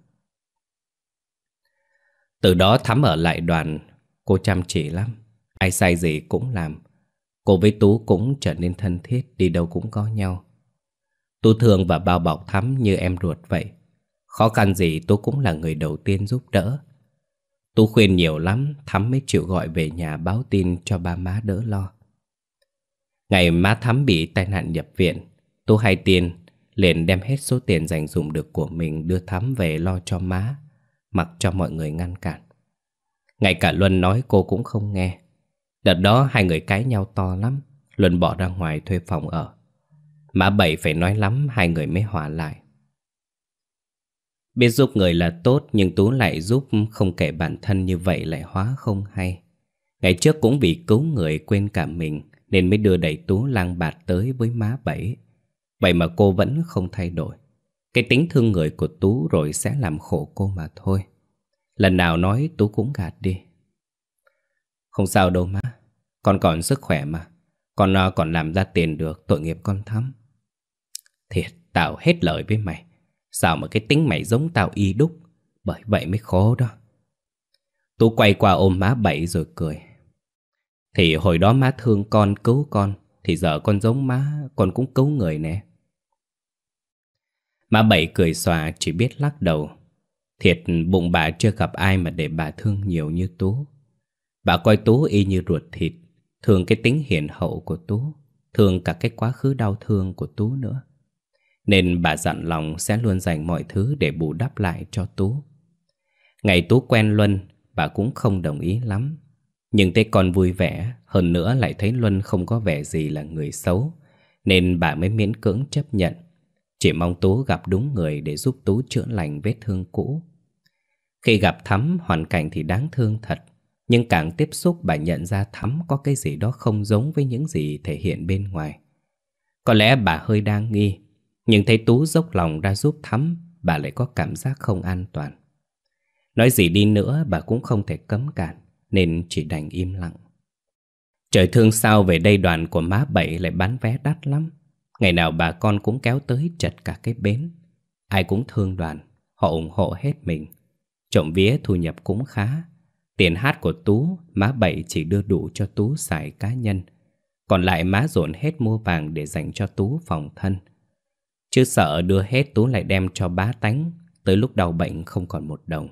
Từ đó Thắm ở lại đoàn. Cô chăm chỉ lắm. Ai sai gì cũng làm. Cô với Tú cũng trở nên thân thiết. Đi đâu cũng có nhau. Tú thương và bao bọc Thắm như em ruột vậy. Khó khăn gì Tú cũng là người đầu tiên giúp đỡ. Tú khuyên nhiều lắm, Thắm mới chịu gọi về nhà báo tin cho ba má đỡ lo. Ngày má Thắm bị tai nạn nhập viện, Tú hay tin, liền đem hết số tiền dành dụm được của mình đưa Thắm về lo cho má, mặc cho mọi người ngăn cản. Ngay cả Luân nói cô cũng không nghe. Đợt đó hai người cãi nhau to lắm, Luân bỏ ra ngoài thuê phòng ở. Má Bảy phải nói lắm hai người mới hòa lại. Biết giúp người là tốt, nhưng Tú lại giúp không kể bản thân, như vậy lại hóa không hay. Ngày trước cũng vì cứu người quên cả mình nên mới đưa đẩy Tú lang bạt tới với má Bảy. Vậy mà cô vẫn không thay đổi. Cái tính thương người của Tú rồi sẽ làm khổ cô mà thôi. Lần nào nói Tú cũng gạt đi. Không sao đâu má, con còn sức khỏe mà. Con uh, còn làm ra tiền được, tội nghiệp con Thắm. Thiệt, tao hết lời với mày. Sao mà cái tính mày giống tao y đúc, bởi vậy mới khó đó. Tú quay qua ôm má Bảy rồi cười. Thì hồi đó má thương con, cứu con, thì giờ con giống má, con cũng cứu người nè. Má Bảy cười xòa chỉ biết lắc đầu. Thiệt bụng bà chưa gặp ai mà để bà thương nhiều như Tú. Bà coi Tú y như ruột thịt, thương cái tính hiền hậu của Tú, thương cả cái quá khứ đau thương của Tú nữa. Nên bà dặn lòng sẽ luôn dành mọi thứ để bù đắp lại cho Tú. Ngày Tú quen Luân, bà cũng không đồng ý lắm. Nhưng thấy con vui vẻ, hơn nữa lại thấy Luân không có vẻ gì là người xấu, nên bà mới miễn cưỡng chấp nhận. Chỉ mong Tú gặp đúng người để giúp Tú chữa lành vết thương cũ. Khi gặp Thắm, hoàn cảnh thì đáng thương thật. Nhưng càng tiếp xúc bà nhận ra Thắm có cái gì đó không giống với những gì thể hiện bên ngoài. Có lẽ bà hơi đa nghi, nhưng thấy Tú dốc lòng ra giúp Thắm, bà lại có cảm giác không an toàn. Nói gì đi nữa bà cũng không thể cấm cản, nên chỉ đành im lặng. Trời thương sao về đây đoàn của má Bảy lại bán vé đắt lắm. Ngày nào bà con cũng kéo tới chật cả cái bến. Ai cũng thương đoàn, họ ủng hộ hết mình. Trộm vía thu nhập cũng khá. Tiền hát của Tú, má Bảy chỉ đưa đủ cho Tú xài cá nhân. Còn lại má dồn hết mua vàng để dành cho Tú phòng thân. Chứ sợ đưa hết Tú lại đem cho bá tánh, tới lúc đau bệnh không còn một đồng.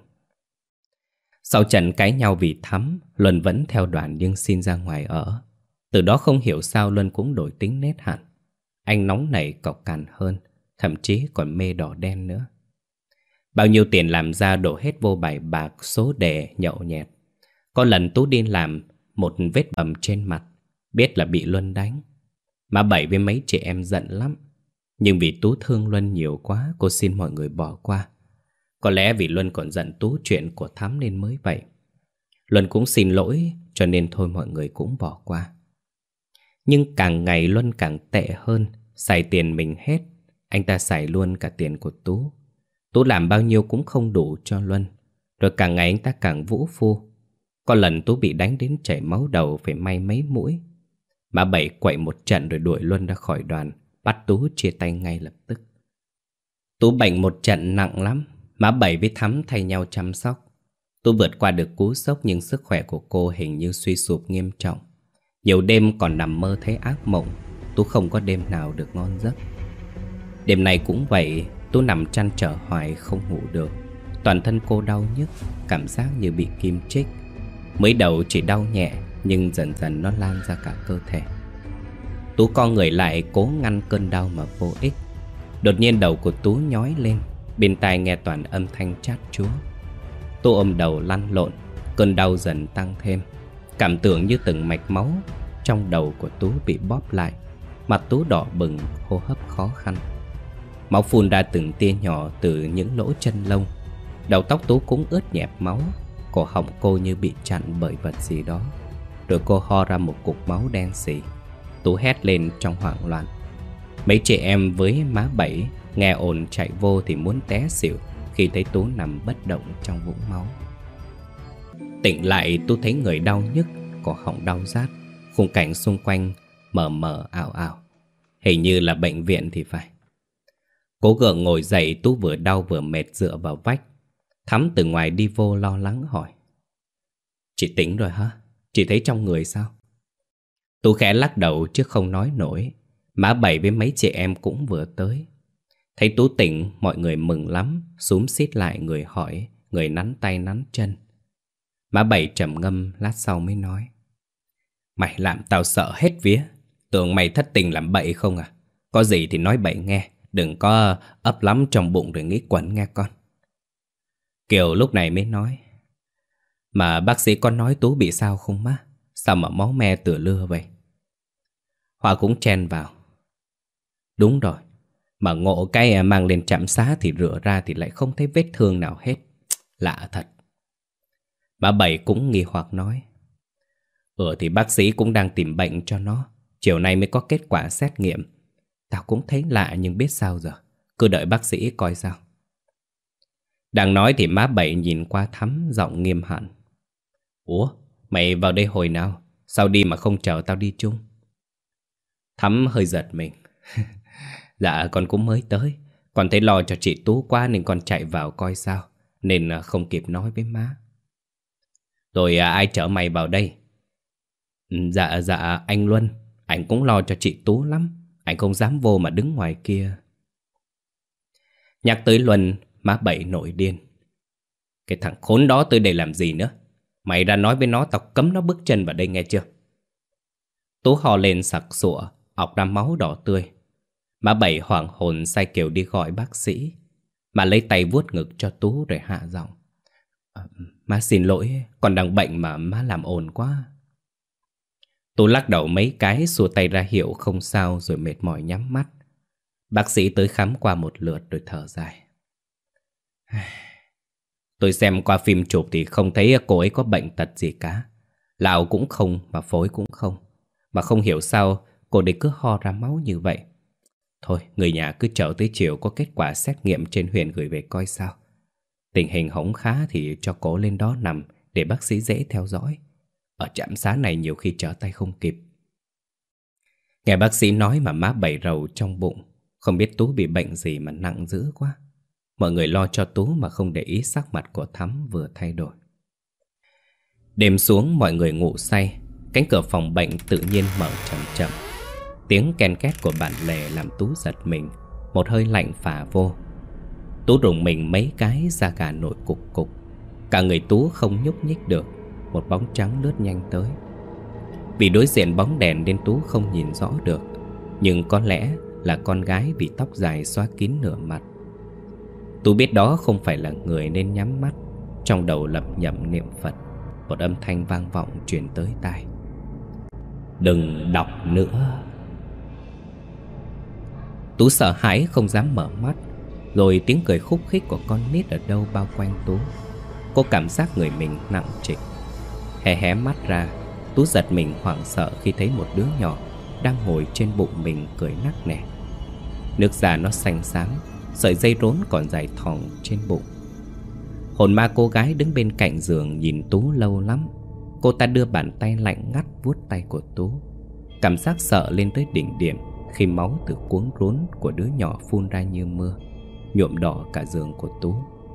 Sau trận cãi nhau vì Thắm, Luân vẫn theo đoàn nhưng xin ra ngoài ở. Từ đó không hiểu sao Luân cũng đổi tính nết hẳn. Anh nóng nảy cọc cằn hơn, thậm chí còn mê đỏ đen nữa. Bao nhiêu tiền làm ra đổ hết vô bài bạc, số đề, nhậu nhẹt. Có lần Tú đi làm, một vết bầm trên mặt, biết là bị Luân đánh. Má Bảy với mấy chị em giận lắm. Nhưng vì Tú thương Luân nhiều quá, cô xin mọi người bỏ qua. Có lẽ vì Luân còn giận Tú chuyện của Thắm nên mới vậy. Luân cũng xin lỗi, cho nên thôi mọi người cũng bỏ qua. Nhưng càng ngày Luân càng tệ hơn, xài tiền mình hết. Anh ta xài luôn cả tiền của Tú. Tú làm bao nhiêu cũng không đủ cho Luân. Rồi càng ngày anh ta càng vũ phu. Có lần Tú bị đánh đến chảy máu đầu, phải may mấy mũi. Má Bảy quậy một trận rồi đuổi Luân ra khỏi đoàn, bắt Tú chia tay ngay lập tức. Tú bệnh một trận nặng lắm. Má Bảy với Thắm thay nhau chăm sóc. Tú vượt qua được cú sốc, nhưng sức khỏe của cô hình như suy sụp nghiêm trọng. Nhiều đêm còn nằm mơ thấy ác mộng. Tú không có đêm nào được ngon giấc. Đêm này cũng vậy. Tú nằm trăn trở hoài không ngủ được. Toàn thân cô đau nhức, cảm giác như bị kim chích. Mới đầu chỉ đau nhẹ, nhưng dần dần nó lan ra cả cơ thể. Tú co người lại cố ngăn cơn đau mà vô ích. Đột nhiên đầu của Tú nhói lên, bên tai nghe toàn âm thanh chát chúa. Tú ôm đầu lăn lộn, cơn đau dần tăng thêm. Cảm tưởng như từng mạch máu trong đầu của Tú bị bóp lại. Mặt Tú đỏ bừng, hô hấp khó khăn. Máu phun ra từng tia nhỏ từ những lỗ chân lông. Đầu tóc Tú cũng ướt nhẹp máu. Cổ họng cô như bị chặn bởi vật gì đó. Rồi cô ho ra một cục máu đen sì. Tú hét lên trong hoảng loạn. Mấy chị em với má Bảy nghe ồn chạy vô thì muốn té xỉu khi thấy Tú nằm bất động trong vũng máu. Tỉnh lại, Tú thấy người đau nhức, cổ họng đau rát, khung cảnh xung quanh mờ mờ ảo ảo. Hình như là bệnh viện thì phải. Cố gượng ngồi dậy, Tú vừa đau vừa mệt dựa vào vách. Thắm từ ngoài đi vô lo lắng hỏi: Chị tỉnh rồi hả? Chị thấy trong người sao? Tú khẽ lắc đầu chứ không nói nổi. Má Bảy với mấy chị em cũng vừa tới. Thấy Tú tỉnh, mọi người mừng lắm, xúm xít lại, người hỏi, người nắn tay nắn chân. Má Bảy trầm ngâm lát sau mới nói: Mày làm tao sợ hết vía. Tưởng mày thất tình làm bậy không à? Có gì thì nói bậy nghe, đừng có ấp lắm trong bụng rồi nghĩ quẩn nghe con. Kiều lúc này mới nói: Mà bác sĩ có nói Tú bị sao không má? Sao mà máu me tựa lưa vậy? Hoa cũng chen vào: Đúng rồi, Mà ngộ cái mang lên trạm xá thì rửa ra thì lại không thấy vết thương nào hết. Lạ thật. Bà Bảy cũng nghi hoặc nói. Ừ thì bác sĩ cũng đang tìm bệnh cho nó. Chiều nay mới có kết quả xét nghiệm. Tao cũng thấy lạ nhưng biết sao giờ. Cứ đợi bác sĩ coi sao. Đang nói thì má Bảy nhìn qua Thắm, giọng nghiêm hẳn. Ủa, mày vào đây hồi nào? Sao đi mà không chờ tao đi chung? Thắm hơi giật mình. Dạ con cũng mới tới. Con thấy lo cho chị Tú quá nên con chạy vào coi sao. Nên không kịp nói với má. Rồi à, ai chở mày vào đây? Dạ dạ anh Luân. Anh cũng lo cho chị Tú lắm. Anh không dám vô mà đứng ngoài kia. Nhắc tới Luân, má Bảy nổi điên. Cái thằng khốn đó tới đây làm gì nữa? Mày ra nói với nó tao cấm nó bước chân vào đây nghe chưa? Tú hò lên sặc sụa, ọc ra máu đỏ tươi. Má Bảy hoảng hồn sai Kiều đi gọi bác sĩ. Mà lấy tay vuốt ngực cho Tú rồi hạ giọng. À, má xin lỗi, con đang bệnh mà má làm ồn quá. Tú lắc đầu mấy cái, xua tay ra hiệu không sao rồi mệt mỏi nhắm mắt. Bác sĩ tới khám qua một lượt rồi thở dài. Tôi xem qua phim chụp thì không thấy cô ấy có bệnh tật gì cả. Lão cũng không mà phổi cũng không. Mà không hiểu sao cô ấy cứ ho ra máu như vậy. Thôi người nhà cứ chờ tới chiều có kết quả xét nghiệm trên huyện gửi về coi sao. Tình hình hổng khá thì cho cô lên đó nằm để bác sĩ dễ theo dõi. Ở trạm xá này nhiều khi trở tay không kịp. Nghe bác sĩ nói mà má Bảy rầu trong bụng. Không biết Tú bị bệnh gì mà nặng dữ quá. Mọi người lo cho Tú mà không để ý sắc mặt của Thắm vừa thay đổi. Đêm xuống mọi người ngủ say. Cánh cửa phòng bệnh tự nhiên mở chậm chậm. Tiếng ken két của bản lề làm Tú giật mình. Một hơi lạnh phả vô. Tú rùng mình mấy cái, da gà nổi cục cục. Cả người Tú không nhúc nhích được. Một bóng trắng lướt nhanh tới. Vì đối diện bóng đèn nên Tú không nhìn rõ được. Nhưng có lẽ là con gái bị tóc dài xóa kín nửa mặt. Tú biết đó không phải là người nên nhắm mắt. Trong đầu lẩm nhẩm niệm Phật. Một âm thanh vang vọng truyền tới tai. Đừng đọc nữa. Tú sợ hãi không dám mở mắt. Rồi tiếng cười khúc khích của con nít ở đâu bao quanh Tú. Cô cảm giác người mình nặng trịch. Hé hé mắt ra, Tú giật mình hoảng sợ khi thấy một đứa nhỏ đang ngồi trên bụng mình cười nắc nẻ. Nước da nó xanh xám, sợi dây rốn còn dài thòng trên bụng. Hồn ma cô gái đứng bên cạnh giường nhìn Tú lâu lắm. Cô ta đưa bàn tay lạnh ngắt vuốt tay của Tú. Cảm giác sợ lên tới đỉnh điểm khi máu từ cuống rốn của đứa nhỏ phun ra như mưa, nhuộm đỏ cả giường của Tú.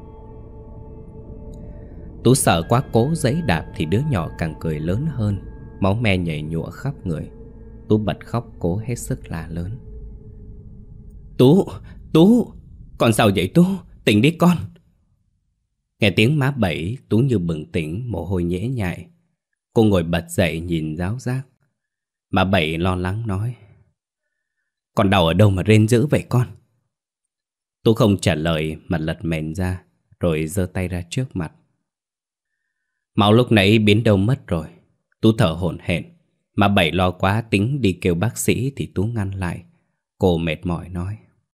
Tú sợ quá cố giãy đạp thì đứa nhỏ càng cười lớn hơn. Máu me nhảy nhụa khắp người. Tú bật khóc cố hết sức la lớn. Tú, Tú, con sao vậy Tú, tỉnh đi con. Nghe tiếng má Bảy, Tú như bừng tỉnh, mồ hôi nhễ nhại. Cô ngồi bật dậy nhìn ráo rác. Má Bảy lo lắng nói. Con đau ở đâu mà rên dữ vậy con? Tú không trả lời mà lật mền ra, rồi giơ tay ra trước mặt. Máu lúc nãy biến đâu mất rồi. Tú thở hổn hển. Má Bảy lo quá tính đi kêu bác sĩ thì Tú ngăn lại. Cô mệt mỏi nói.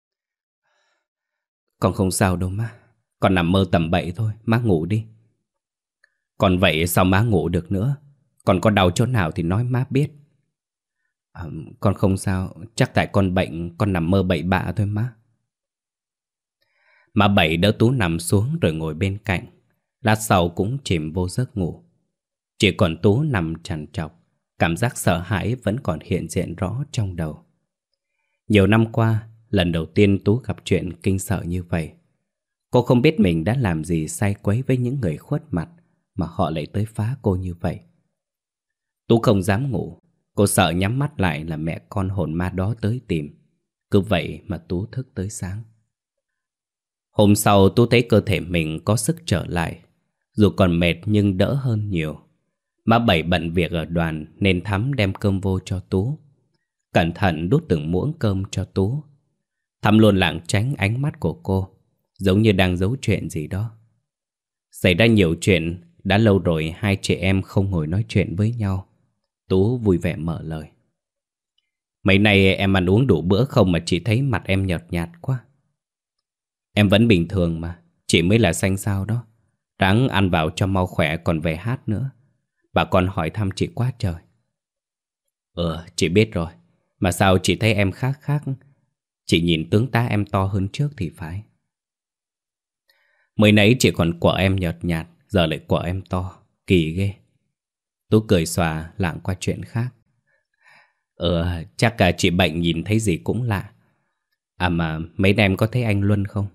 Con không sao đâu má. Con nằm mơ tầm bậy thôi, má ngủ đi. Còn vậy sao má ngủ được nữa? Còn có đau chỗ nào thì nói má biết. À, con không sao, chắc tại con bệnh, con nằm mơ bậy bạ thôi má. Má Bảy đỡ Tú nằm xuống rồi ngồi bên cạnh. Lát sau cũng chìm vô giấc ngủ. Chỉ còn Tú nằm trằn trọc. Cảm giác sợ hãi vẫn còn hiện diện rõ trong đầu. Nhiều năm qua, lần đầu tiên Tú gặp chuyện kinh sợ như vậy. Cô không biết mình đã làm gì sai quấy với những người khuất mặt mà họ lại tới phá cô như vậy. Tú không dám ngủ. Cô sợ nhắm mắt lại là mẹ con hồn ma đó tới tìm. Cứ vậy mà Tú thức tới sáng. Hôm sau Tú thấy cơ thể mình có sức trở lại. Dù còn mệt nhưng đỡ hơn nhiều. Má Bảy bận việc ở đoàn nên Thắm đem cơm vô cho Tú. Cẩn thận đút từng muỗng cơm cho Tú. Thắm luôn lảng tránh ánh mắt của cô, giống như đang giấu chuyện gì đó. Xảy ra nhiều chuyện, đã lâu rồi hai chị em không ngồi nói chuyện với nhau. Tú vui vẻ mở lời. Mấy nay em ăn uống đủ bữa không mà chị thấy mặt em nhợt nhạt quá. Em vẫn bình thường mà, chị mới là xanh xao đó. Ráng ăn vào cho mau khỏe còn về hát nữa. Bà con hỏi thăm chị quá trời. Ừ, chị biết rồi. Mà sao chị thấy em khác khác? Chị nhìn tướng tá em to hơn trước thì phải. Mới nãy chị còn của em nhợt nhạt, giờ lại của em to. Kỳ ghê. Tú cười xòa lảng qua chuyện khác. Ừ, chắc cả chị bệnh nhìn thấy gì cũng lạ. À mà mấy em có thấy anh Luân không?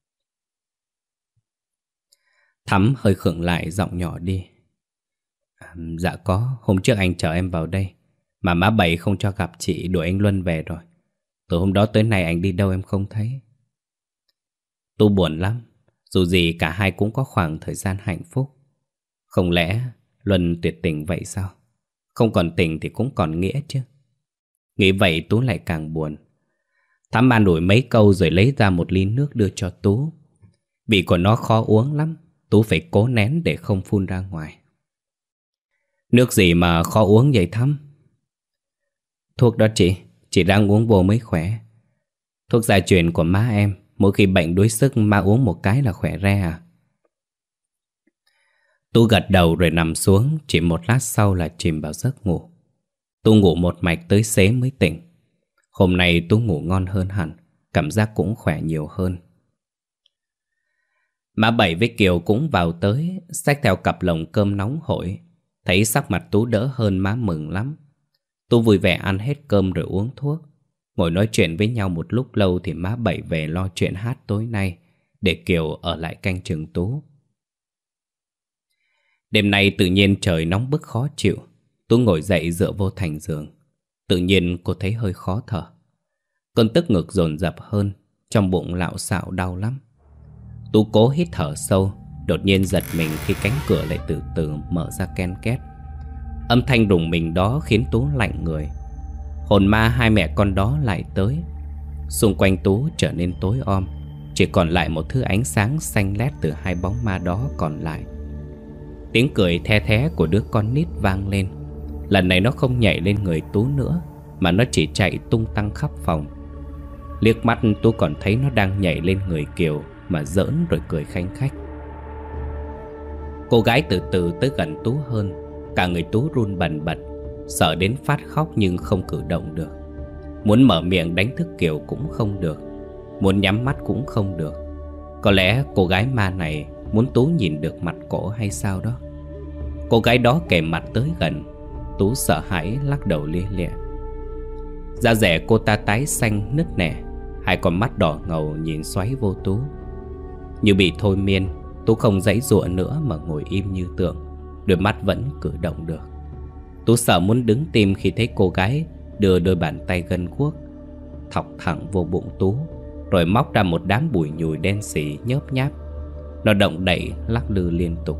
Thắm hơi khựng lại, giọng nhỏ đi. À, dạ có, hôm trước anh chở em vào đây mà má Bảy không cho gặp chị, đuổi anh Luân về rồi. Từ hôm đó tới nay anh đi đâu em không thấy. Tôi buồn lắm. Dù gì cả hai cũng có khoảng thời gian hạnh phúc. Không lẽ Luân tuyệt tình vậy sao? Không còn tình thì cũng còn nghĩa chứ. Nghĩ vậy Tú lại càng buồn. Thắm an ủi mấy câu rồi lấy ra một ly nước đưa cho Tú. Vị của nó khó uống lắm, Tú phải cố nén để không phun ra ngoài. Nước gì mà khó uống vậy Thắm? Thuốc đó chị, chị đang uống vô mới khỏe. Thuốc gia truyền của má em, mỗi khi bệnh đuối sức má uống một cái là khỏe re à. Tú gật đầu rồi nằm xuống, chỉ một lát sau là chìm vào giấc ngủ. Tú ngủ một mạch tới xế mới tỉnh. Hôm nay Tú ngủ ngon hơn hẳn, cảm giác cũng khỏe nhiều hơn. Má Bảy với Kiều cũng vào tới, xách theo cặp lồng cơm nóng hổi. Thấy sắc mặt Tú đỡ hơn má mừng lắm. Tú vui vẻ ăn hết cơm rồi uống thuốc. Ngồi nói chuyện với nhau một lúc lâu thì má Bảy về lo chuyện hát tối nay, để Kiều ở lại canh chừng Tú. Đêm nay tự nhiên trời nóng bức khó chịu. Tú ngồi dậy dựa vô thành giường. Tự nhiên cô thấy hơi khó thở. Cơn tức ngực dồn dập hơn, trong bụng lạo xạo đau lắm. Tú cố hít thở sâu, đột nhiên giật mình khi cánh cửa lại từ từ mở ra ken két. Âm thanh rùng mình đó khiến Tú lạnh người. Hồn ma hai mẹ con đó lại tới. Xung quanh Tú trở nên tối om, chỉ còn lại một thứ ánh sáng xanh lét từ hai bóng ma đó còn lại. Tiếng cười the thé của đứa con nít vang lên. Lần này nó không nhảy lên người Tú nữa, mà nó chỉ chạy tung tăng khắp phòng. Liếc mắt Tú còn thấy nó đang nhảy lên người Kiều mà giỡn rồi cười khanh khách. Cô gái từ từ tới gần Tú hơn. Cả người Tú run bần bật, sợ đến phát khóc nhưng không cử động được. Muốn mở miệng đánh thức Kiều cũng không được, muốn nhắm mắt cũng không được. Có lẽ cô gái ma này muốn Tú nhìn được mặt cổ hay sao đó. Cô gái đó kề mặt tới gần. Tú sợ hãi lắc đầu lia lịa. Da dẻ cô ta tái xanh nứt nẻ, hai con mắt đỏ ngầu nhìn xoáy vô Tú. Như bị thôi miên, Tú không giãy giụa nữa mà ngồi im như tượng, đôi mắt vẫn cử động được. Tú sợ muốn đứng tim khi thấy cô gái đưa đôi bàn tay gân guốc thọc thẳng vô bụng Tú, rồi móc ra một đám bùi nhùi đen xì nhớp nháp. Nó động đậy lắc lư liên tục.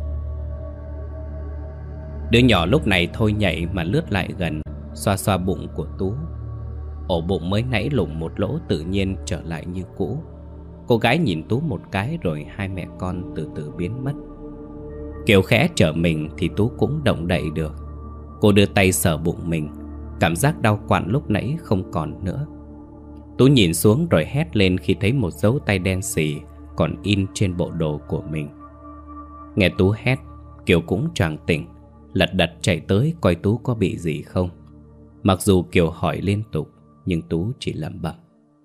Đứa nhỏ lúc này thôi nhảy mà lướt lại gần, xoa xoa bụng của Tú. Ổ bụng mới nãy lủng một lỗ tự nhiên trở lại như cũ. Cô gái nhìn Tú một cái rồi hai mẹ con từ từ biến mất. Kiều khẽ trở mình thì Tú cũng động đậy được. Cô đưa tay sờ bụng mình, cảm giác đau quặn lúc nãy không còn nữa. Tú nhìn xuống rồi hét lên khi thấy một dấu tay đen xì còn in trên bộ đồ của mình. Nghe Tú hét, Kiều cũng choàng tỉnh, lật đật chạy tới coi Tú có bị gì không. Mặc dù Kiều hỏi liên tục, nhưng Tú chỉ lẩm bẩm: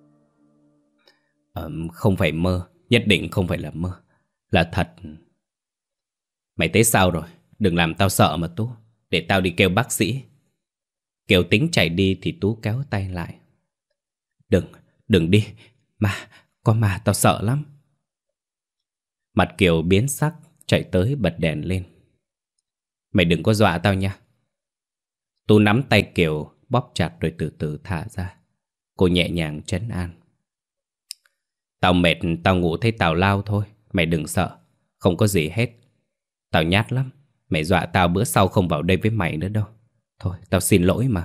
ờ, Không phải mơ, nhất định không phải là mơ, là thật. Mày thấy sao rồi? Đừng làm tao sợ mà Tú, để tao đi kêu bác sĩ. Kiều tính chạy đi thì Tú kéo tay lại. Đừng, đừng đi, mà, có mà tao sợ lắm. Mặt Kiều biến sắc, chạy tới bật đèn lên. Mày đừng có dọa tao nha. Tú nắm tay Kiều, bóp chặt rồi từ từ thả ra. Cô nhẹ nhàng trấn an. Tao mệt, tao ngủ thấy tào lao thôi. Mày đừng sợ, không có gì hết. Tao nhát lắm, mày dọa tao bữa sau không vào đây với mày nữa đâu. Thôi, tao xin lỗi mà.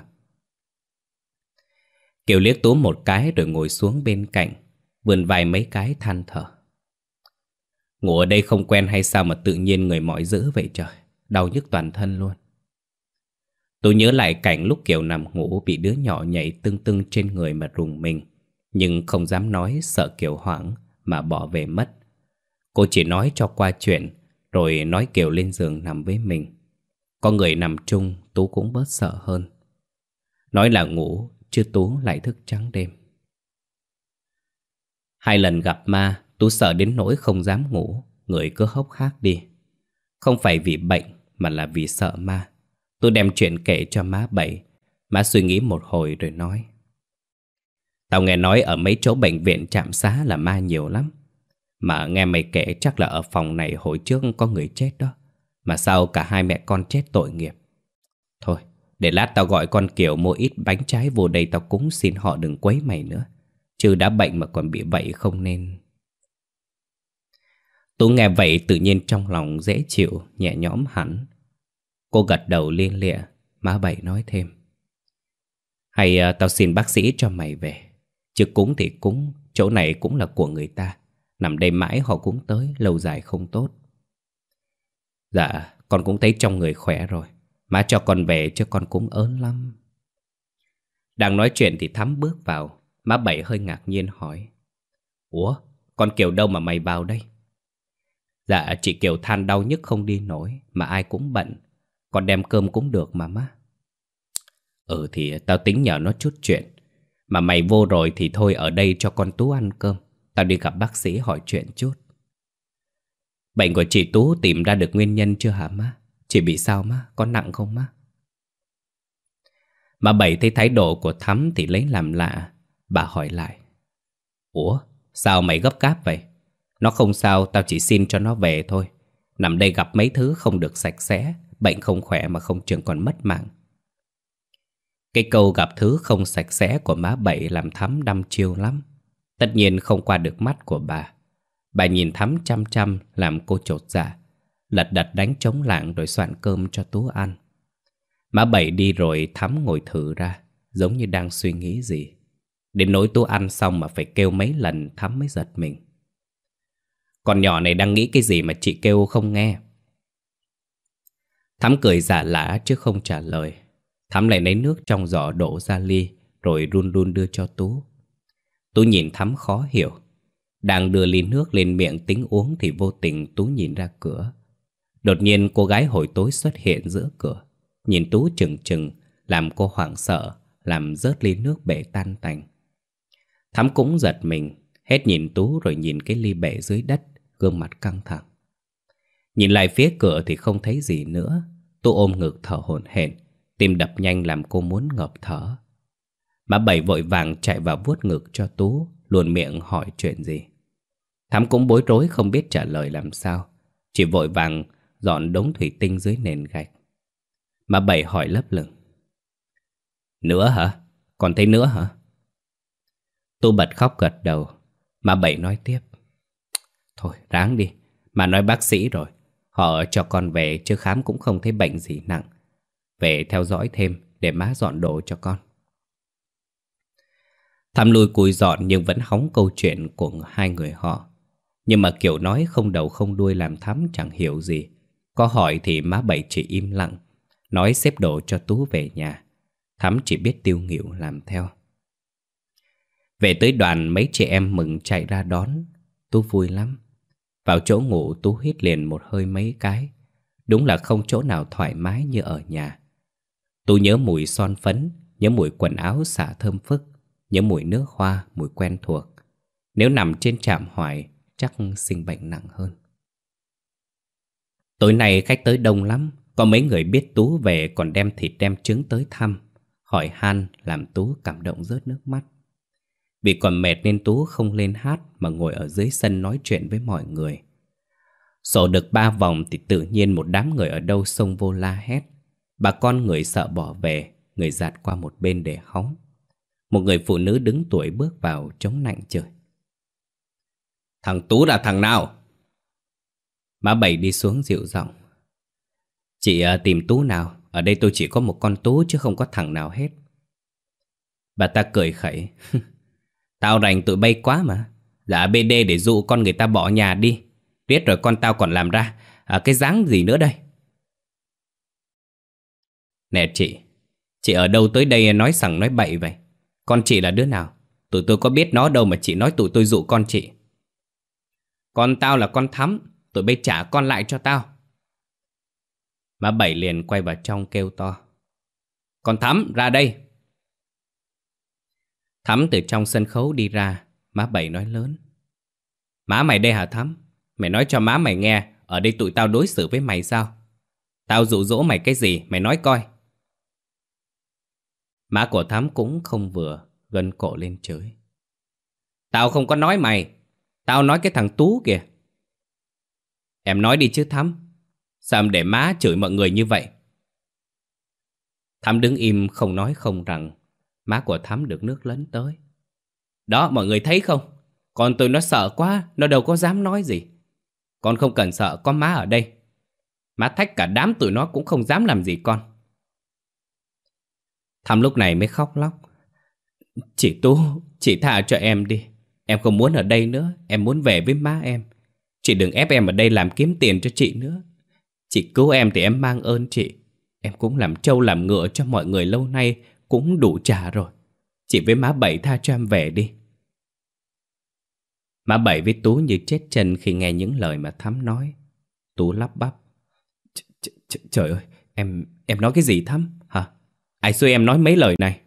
Kiều liếc Tú một cái rồi ngồi xuống bên cạnh, vươn vai mấy cái than thở. Ngủ ở đây không quen hay sao mà tự nhiên người mỏi dữ vậy trời. Đau nhức toàn thân luôn. Tú nhớ lại cảnh lúc Kiều nằm ngủ bị đứa nhỏ nhảy tưng tưng trên người mà rùng mình, nhưng không dám nói, sợ Kiều hoảng mà bỏ về mất. Cô chỉ nói cho qua chuyện, rồi nói Kiều lên giường nằm với mình. Có người nằm chung, Tú cũng bớt sợ hơn. Nói là ngủ, chứ Tú lại thức trắng đêm. Hai lần gặp ma, Tú sợ đến nỗi không dám ngủ, người cứ hốc hác đi. Không phải vì bệnh, mà là vì sợ ma. Tú đem chuyện kể cho má Bảy. Má suy nghĩ một hồi rồi nói: tao nghe nói ở mấy chỗ bệnh viện trạm xá là ma nhiều lắm. Mà nghe mày kể chắc là ở phòng này hồi trước có người chết đó. Mà sao cả hai mẹ con chết tội nghiệp. Thôi, để lát tao gọi con Kiều mua ít bánh trái vô đây tao cúng xin họ đừng quấy mày nữa. Chứ đã bệnh mà còn bị vậy không nên. Tú nghe vậy tự nhiên trong lòng dễ chịu, nhẹ nhõm hẳn. Cô gật đầu lia lịa. Má Bảy nói thêm: hay à, tao xin bác sĩ cho mày về. Chứ cúng thì cúng, chỗ này cũng là của người ta. Nằm đây mãi họ cũng tới, lâu dài không tốt. Dạ, con cũng thấy trong người khỏe rồi. Má cho con về chứ con cũng ớn lắm. Đang nói chuyện thì Thắm bước vào. Má Bảy hơi ngạc nhiên hỏi: ủa, con Kiều đâu mà mày vào đây? Dạ, chị Kiều than đau nhức không đi nổi, mà ai cũng bận. Con đem cơm cũng được mà má. Ừ thì tao tính nhờ nó chút chuyện. Mà mày vô rồi thì thôi ở đây cho con Tú ăn cơm. Tao đi gặp bác sĩ hỏi chuyện chút. Bệnh của chị Tú tìm ra được nguyên nhân chưa hả má? Chị bị sao má? Có nặng không má? Má Bảy thấy thái độ của Thắm thì lấy làm lạ. Bà hỏi lại: ủa, sao mày gấp gáp vậy? Nó không sao, tao chỉ xin cho nó về thôi. Nằm đây gặp mấy thứ không được sạch sẽ, bệnh không khỏe mà không chừng còn mất mạng. Cái câu gặp thứ không sạch sẽ của má Bảy làm Thắm đăm chiêu lắm. Tất nhiên không qua được mắt của bà. Bà nhìn Thắm chăm chăm làm cô chột dạ, lật đật đánh trống lảng rồi soạn cơm cho Tú ăn. Má Bảy đi rồi Thắm ngồi thử ra, giống như đang suy nghĩ gì. Đến nỗi Tú ăn xong mà phải kêu mấy lần Thắm mới giật mình. Con nhỏ này đang nghĩ cái gì mà chị kêu không nghe? Thắm cười giả lả chứ không trả lời. Thắm lại lấy nước trong giỏ đổ ra ly, rồi run run đưa cho Tú. Tú nhìn Thắm khó hiểu. Đang đưa ly nước lên miệng tính uống thì vô tình Tú nhìn ra cửa. Đột nhiên cô gái hồi tối xuất hiện giữa cửa, nhìn Tú chừng chừng, làm cô hoảng sợ, làm rớt ly nước bể tan tành. Thắm cũng giật mình, hết nhìn Tú rồi nhìn cái ly bể dưới đất, gương mặt căng thẳng. Nhìn lại phía cửa thì không thấy gì nữa. Tú ôm ngực thở hổn hển, tim đập nhanh làm cô muốn ngợp thở. Má Bảy vội vàng chạy vào vuốt ngực cho Tú, luồn miệng hỏi chuyện gì. Thắm cũng bối rối không biết trả lời làm sao, chỉ vội vàng dọn đống thủy tinh dưới nền gạch. Má Bảy hỏi lấp lửng: nữa hả? Còn thấy nữa hả? Tú bật khóc gật đầu. Má Bảy nói tiếp: thôi ráng đi, mà nói bác sĩ rồi, họ cho con về chứ khám cũng không thấy bệnh gì nặng. Về theo dõi thêm để má dọn đồ cho con. Thắm lui cùi dọn nhưng vẫn hóng câu chuyện của hai người họ. Nhưng mà kiểu nói không đầu không đuôi làm Thắm chẳng hiểu gì. Có hỏi thì má Bảy chỉ im lặng, nói xếp đồ cho Tú về nhà. Thắm chỉ biết tiêu nghỉu làm theo. Về tới đoàn, mấy chị em mừng chạy ra đón. Tú vui lắm. Vào chỗ ngủ Tú hít liền một hơi mấy cái. Đúng là không chỗ nào thoải mái như ở nhà. Tú nhớ mùi son phấn, nhớ mùi quần áo xả thơm phức, nhớ mùi nước hoa, mùi quen thuộc. Nếu nằm trên trạm hoài chắc sinh bệnh nặng hơn. Tối nay khách tới đông lắm. Có mấy người biết Tú về còn đem thịt đem trứng tới thăm, hỏi han làm Tú cảm động rớt nước mắt. Vì còn mệt nên Tú không lên hát mà ngồi ở dưới sân nói chuyện với mọi người. Sổ được ba vòng thì tự nhiên một đám người ở đâu xông vô la hét. Bà con người sợ bỏ về, người dạt qua một bên để hóng. Một người phụ nữ đứng tuổi bước vào chống nạnh chửi: thằng Tú là thằng nào? Má Bảy đi xuống dịu giọng: chị uh, tìm Tú nào? Ở đây tôi chỉ có một con Tú chứ không có thằng nào hết. Bà ta cười khẩy: tao rành tụi bay quá mà. Dạ bê đê để dụ con người ta bỏ nhà đi. Riết rồi con tao còn làm ra à, cái dáng gì nữa đây? Nè chị, Chị ở đâu tới đây nói sằng nói bậy vậy? Con chị là đứa nào? Tụi tôi có biết nó đâu mà chị nói tụi tôi dụ con chị. Con tao là con Thắm, tụi bay trả con lại cho tao. Má Bảy liền quay vào trong kêu to. Con Thắm, ra đây. Thắm từ trong sân khấu đi ra. Má Bảy nói lớn. Má mày đây hả Thắm? Mày nói cho má mày nghe, ở đây tụi tao đối xử với mày sao? Tao dụ dỗ mày cái gì, mày nói coi. Má của Thắm cũng không vừa, gân cổ lên chửi. Tao không có nói mày, tao nói cái thằng Tú kìa. Em nói đi chứ Thắm, sao em để má chửi mọi người như vậy? Thắm đứng im không nói không rằng. Má của Thắm được nước lấn tới. Đó, mọi người thấy không? Con tôi nó sợ quá, nó đâu có dám nói gì. Con không cần sợ, có má ở đây. Má thách cả đám tụi nó cũng không dám làm gì con. Thắm lúc này mới khóc lóc. Chị Tú, chị tha cho em đi. Em không muốn ở đây nữa, em muốn về với má em. Chị đừng ép em ở đây làm kiếm tiền cho chị nữa. Chị cứu em thì em mang ơn chị. Em cũng làm trâu làm ngựa cho mọi người lâu nay, cũng đủ trả rồi. Chị với má Bảy tha cho em về đi. Má Bảy với Tú như chết chân khi nghe những lời mà Thắm nói. Tú lắp bắp. Ch ch ch Trời ơi, em em nói cái gì Thắm hả? Ai xui em nói mấy lời này?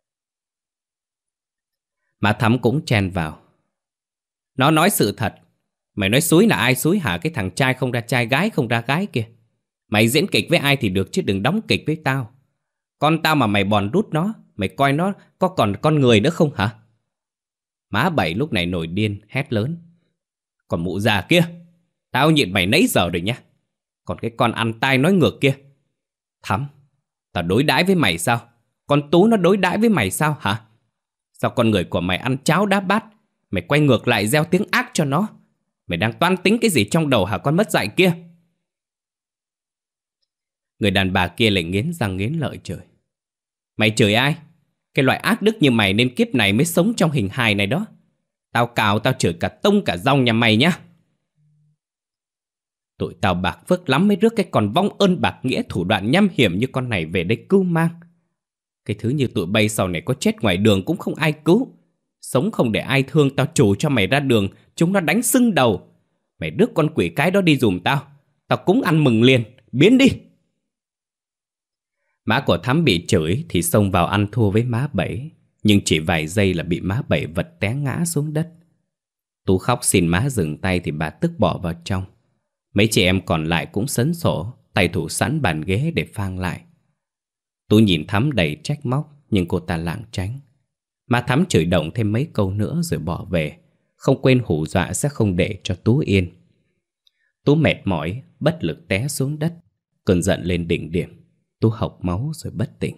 Má Thắm cũng chen vào. Nó nói sự thật. Mày nói xúi là ai xúi hả? Cái thằng trai không ra trai, gái không ra gái kia. Mày diễn kịch với ai thì được chứ đừng đóng kịch với tao. Con tao mà mày bòn rút nó, mày coi nó có còn con người nữa không hả? Má Bảy lúc này nổi điên, hét lớn. Còn mụ già kia, tao nhịn mày nãy giờ rồi nhá. Còn cái con ăn tai nói ngược kia. Thắm, tao đối đãi với mày sao? Con Tú nó đối đãi với mày sao hả? Sao con người của mày ăn cháo đá bát, mày quay ngược lại gieo tiếng ác cho nó? Mày đang toan tính cái gì trong đầu hả con mất dạy kia? Người đàn bà kia lại nghiến răng nghiến lợi chửi. Mày chửi ai? Cái loại ác đức như mày nên kiếp này mới sống trong hình hài này đó. Tao cào tao chửi cả tông cả dòng nhà mày nhá. Tụi tao bạc phước lắm mới rước cái con vong ơn bạc nghĩa thủ đoạn nham hiểm như con này về đây cưu mang. Cái thứ như tụi bay sau này có chết ngoài đường cũng không ai cứu. Sống không để ai thương, tao chủ cho mày ra đường, chúng nó đánh sưng đầu. Mày rước con quỷ cái đó đi dùm tao, tao cũng ăn mừng liền, biến đi. Má của Thắm bị chửi thì xông vào ăn thua với má Bảy. Nhưng chỉ vài giây là bị má Bảy vật té ngã xuống đất. Tú khóc xin má dừng tay thì bà tức bỏ vào trong. Mấy chị em còn lại cũng sấn sổ, tay thủ sẵn bàn ghế để phang lại. Tú nhìn Thắm đầy trách móc, nhưng cô ta lảng tránh. Má Thắm chửi động thêm mấy câu nữa rồi bỏ về, không quên hù dọa sẽ không để cho Tú yên. Tú mệt mỏi, bất lực té xuống đất. Cơn giận lên đỉnh điểm, Tú hộc máu rồi bất tỉnh.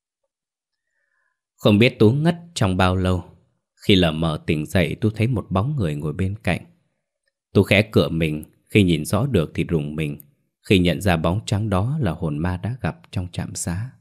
Không biết Tú ngất trong bao lâu. Khi lờ mờ tỉnh dậy, Tú thấy một bóng người ngồi bên cạnh. Tú khẽ cựa mình, khi nhìn rõ được thì rùng mình khi nhận ra bóng trắng đó là hồn ma đã gặp trong trạm xá.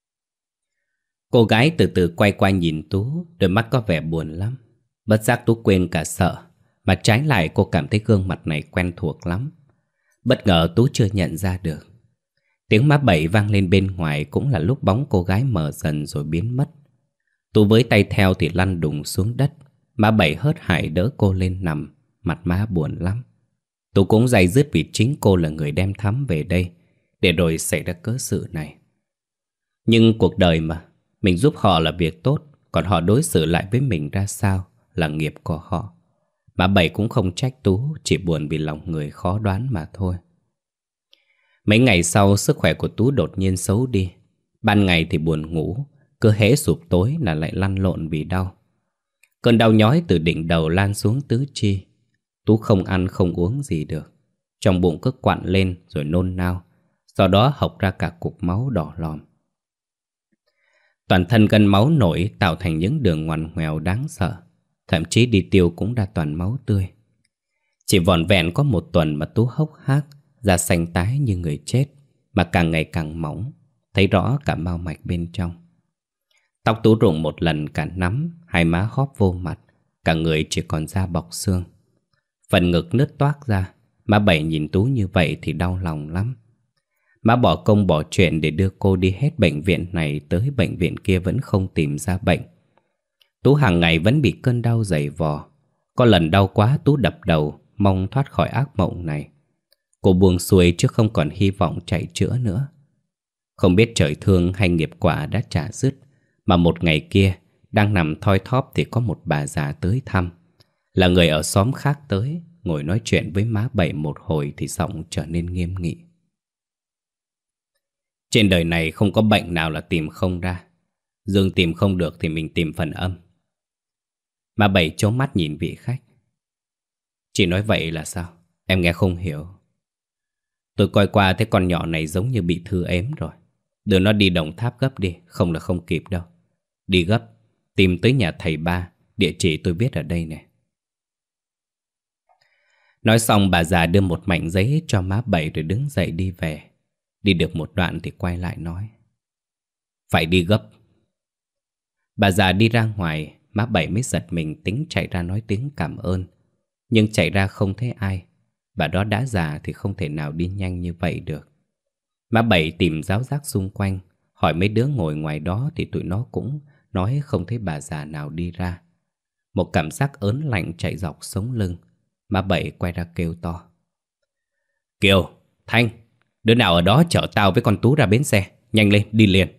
Cô gái từ từ quay qua nhìn Tú, đôi mắt có vẻ buồn lắm. Bất giác Tú quên cả sợ, mà trái lại cô cảm thấy gương mặt này quen thuộc lắm. Bất ngờ Tú chưa nhận ra được. Tiếng má Bảy vang lên bên ngoài cũng là lúc bóng cô gái mờ dần rồi biến mất. Tú với tay theo thì lăn đùng xuống đất. Má Bảy hớt hải đỡ cô lên nằm, mặt má buồn lắm. Tú cũng day dứt vì chính cô là người đem Thắm về đây, để rồi xảy ra cớ sự này. Nhưng cuộc đời mà, mình giúp họ là việc tốt, còn họ đối xử lại với mình ra sao là nghiệp của họ. Má Bảy cũng không trách Tú, chỉ buồn vì lòng người khó đoán mà thôi. Mấy ngày sau, sức khỏe của Tú đột nhiên xấu đi. Ban ngày thì buồn ngủ, cứ hễ sụp tối là lại lăn lộn vì đau. Cơn đau nhói từ đỉnh đầu lan xuống tứ chi. Tú không ăn không uống gì được. Trong bụng cứ quặn lên rồi nôn nao, sau đó hộc ra cả cục máu đỏ lòm. Toàn thân gân máu nổi tạo thành những đường ngoằn ngoèo đáng sợ. Thậm chí đi tiêu cũng ra toàn máu tươi. Chỉ vỏn vẹn có một tuần mà Tú hốc hác, da xanh tái như người chết, mà càng ngày càng mỏng, thấy rõ cả mao mạch bên trong. Tóc Tú rụng một lần cả nắm, hai má hóp vô mặt, cả người chỉ còn da bọc xương. Phần ngực nứt toác ra. Má Bảy nhìn Tú như vậy thì đau lòng lắm. Má bỏ công bỏ chuyện để đưa cô đi hết bệnh viện này tới bệnh viện kia vẫn không tìm ra bệnh. Tú hàng ngày vẫn bị cơn đau dày vò. Có lần đau quá Tú đập đầu, mong thoát khỏi ác mộng này. Cô buông xuôi chứ không còn hy vọng chạy chữa nữa. Không biết trời thương hay nghiệp quả đã trả dứt, mà một ngày kia, đang nằm thoi thóp thì có một bà già tới thăm. Là người ở xóm khác tới, ngồi nói chuyện với má Bảy một hồi thì giọng trở nên nghiêm nghị. Trên đời này không có bệnh nào là tìm không ra. Dương tìm không được thì mình tìm phần âm. Má Bảy trố mắt nhìn vị khách. Chị nói vậy là sao? Em nghe không hiểu. Tôi coi qua thấy con nhỏ này giống như bị thư ếm rồi. Đưa nó đi Đồng Tháp gấp đi, không là không kịp đâu. Đi gấp, tìm tới nhà thầy Ba, địa chỉ tôi biết ở đây nè. Nói xong bà già đưa một mảnh giấy cho má Bảy rồi đứng dậy đi về. Đi được một đoạn thì quay lại nói. Phải đi gấp. Bà già đi ra ngoài, má Bảy mới giật mình tính chạy ra nói tiếng cảm ơn. Nhưng chạy ra không thấy ai. Bà đó đã già thì không thể nào đi nhanh như vậy được. Má Bảy tìm ráo rác xung quanh, hỏi mấy đứa ngồi ngoài đó thì tụi nó cũng nói không thấy bà già nào đi ra. Một cảm giác ớn lạnh chạy dọc sống lưng. Má Bảy quay ra kêu to. Kiều, Thanh, đứa nào ở đó chở tao với con Tú ra bến xe. Nhanh lên, đi liền.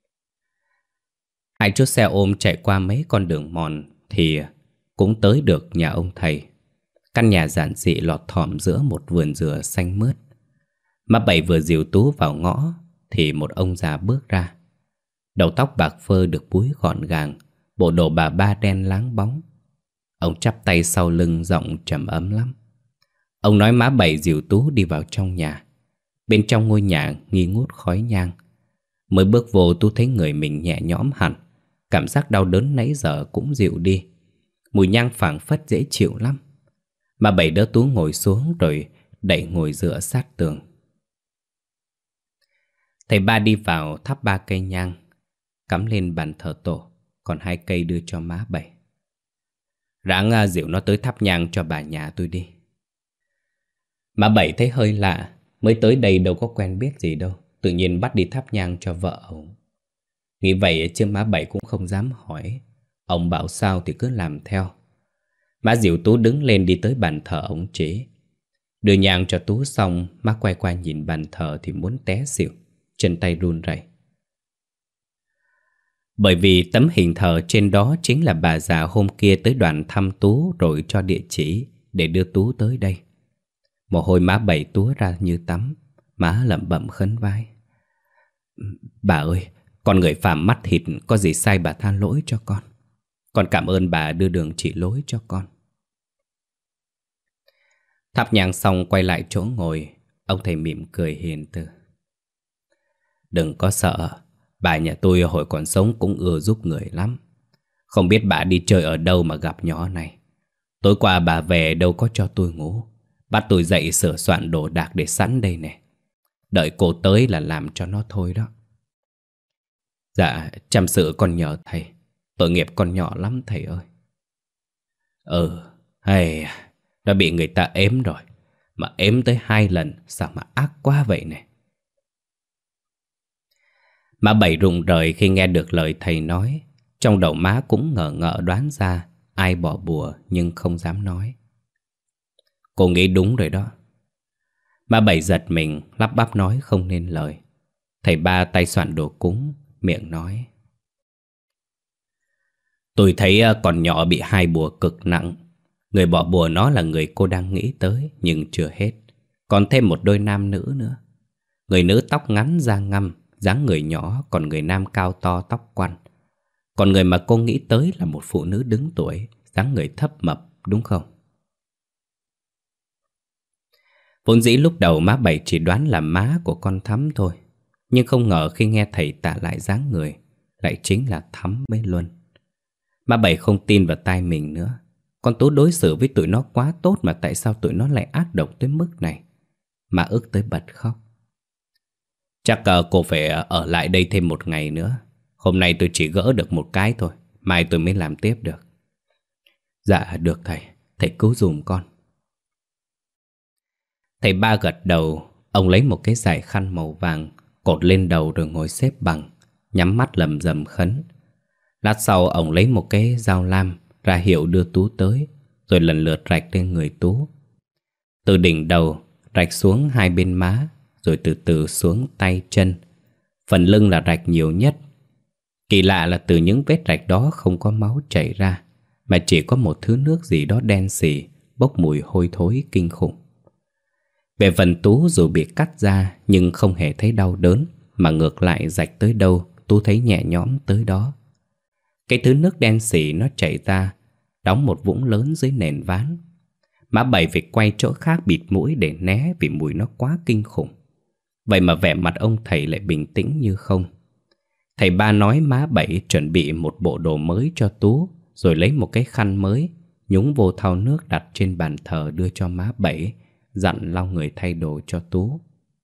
Hai chiếc xe ôm chạy qua mấy con đường mòn thì cũng tới được nhà ông thầy. Căn nhà giản dị lọt thỏm giữa một vườn dừa xanh mướt. Má Bảy vừa dìu Tú vào ngõ thì một ông già bước ra. Đầu tóc bạc phơ được búi gọn gàng, bộ đồ bà ba đen láng bóng. Ông chắp tay sau lưng, giọng trầm ấm lắm. Ông nói má Bảy dìu Tú đi vào trong nhà. Bên trong ngôi nhà nghi ngút khói nhang. Mới bước vô Tú thấy người mình nhẹ nhõm hẳn. Cảm giác đau đớn nãy giờ cũng dịu đi. Mùi nhang phảng phất dễ chịu lắm. Má Bảy đỡ Tú ngồi xuống rồi đẩy ngồi dựa sát tường. Thầy Ba đi vào thắp ba cây nhang, cắm lên bàn thờ tổ, còn hai cây đưa cho má Bảy. Ráng dìu nó tới thắp nhang cho bà nhà tôi đi. Má Bảy thấy hơi lạ, mới tới đây đâu có quen biết gì đâu, tự nhiên bắt đi thắp nhang cho vợ ông. Nghĩ vậy chứ má Bảy cũng không dám hỏi. Ông bảo sao thì cứ làm theo. Má dìu Tú đứng lên đi tới bàn thờ ông chỉ. Đưa nhang cho Tú xong, má quay qua nhìn bàn thờ thì muốn té xỉu, chân tay run rẩy. Bởi vì tấm hình thờ trên đó chính là bà già hôm kia tới đoàn thăm Tú rồi cho địa chỉ để đưa Tú tới đây. Mồ hôi má Bảy túa ra như tắm, má lẩm bẩm khấn vái. Bà ơi, con người phàm mắt thịt, có gì sai bà tha lỗi cho con. Con cảm ơn bà đưa đường chỉ lối cho con. Thắp nhang xong quay lại chỗ ngồi, ông thầy mỉm cười hiền từ. Đừng có sợ, bà nhà tôi hồi còn sống cũng ưa giúp người lắm. Không biết bà đi chơi ở đâu mà gặp nhỏ này. Tối qua bà về đâu có cho tôi ngủ, bắt tôi dậy sửa soạn đồ đạc để sẵn đây nè. Đợi cô tới là làm cho nó thôi đó. Dạ, chăm sự con nhờ thầy. Tội nghiệp con nhỏ lắm thầy ơi. Ừ, hay, nó bị người ta ếm rồi. Mà ếm tới hai lần, sao mà ác quá vậy này. Má Bảy rụng rời khi nghe được lời thầy nói. Trong đầu má cũng ngờ ngợ đoán ra ai bỏ bùa nhưng không dám nói. Cô nghĩ đúng rồi đó. Má Bảy giật mình, lắp bắp nói không nên lời. Thầy Ba tay soạn đồ cúng, miệng nói. Tôi thấy con nhỏ bị hai bùa cực nặng. Người bỏ bùa nó là người cô đang nghĩ tới, nhưng chưa hết. Còn thêm một đôi nam nữ nữa. Người nữ tóc ngắn da ngăm, dáng người nhỏ, còn người nam cao to tóc quăn. Còn người mà cô nghĩ tới là một phụ nữ đứng tuổi, dáng người thấp mập, đúng không? Vốn dĩ lúc đầu má Bảy chỉ đoán là má của con Thắm thôi. Nhưng không ngờ khi nghe thầy tả lại dáng người, lại chính là Thắm với Luân. Má Bảy không tin vào tai mình nữa. Con Tú đối xử với tụi nó quá tốt mà tại sao tụi nó lại ác độc tới mức này? Má ức tới bật khóc. Chắc uh, cô phải ở lại đây thêm một ngày nữa. Hôm nay tôi chỉ gỡ được một cái thôi, mai tôi mới làm tiếp được. Dạ được thầy, thầy cứu dùm con. Thầy Ba gật đầu, Ông lấy một cái dải khăn màu vàng cột lên đầu rồi ngồi xếp bằng, nhắm mắt lầm rầm khấn. Lát sau ông lấy một cái dao lam ra hiệu đưa Tú tới, rồi lần lượt rạch lên người Tú. Từ đỉnh đầu rạch xuống hai bên má, rồi từ từ xuống tay chân. Phần lưng là rạch nhiều nhất. Kỳ lạ là từ những vết rạch đó không có máu chảy ra, mà chỉ có một thứ nước gì đó đen xì, bốc mùi hôi thối kinh khủng. Về phần Tú, dù bị cắt ra nhưng không hề thấy đau đớn, mà ngược lại rạch tới đâu Tú thấy nhẹ nhõm tới đó. Cái thứ nước đen xì nó chảy ra, đóng một vũng lớn dưới nền ván. Má Bảy phải quay chỗ khác bịt mũi để né vì mùi nó quá kinh khủng. Vậy mà vẻ mặt ông thầy lại bình tĩnh như không. Thầy Ba nói má Bảy chuẩn bị một bộ đồ mới cho Tú, rồi lấy một cái khăn mới nhúng vô thau nước đặt trên bàn thờ đưa cho má Bảy, dặn lau người thay đồ cho Tú.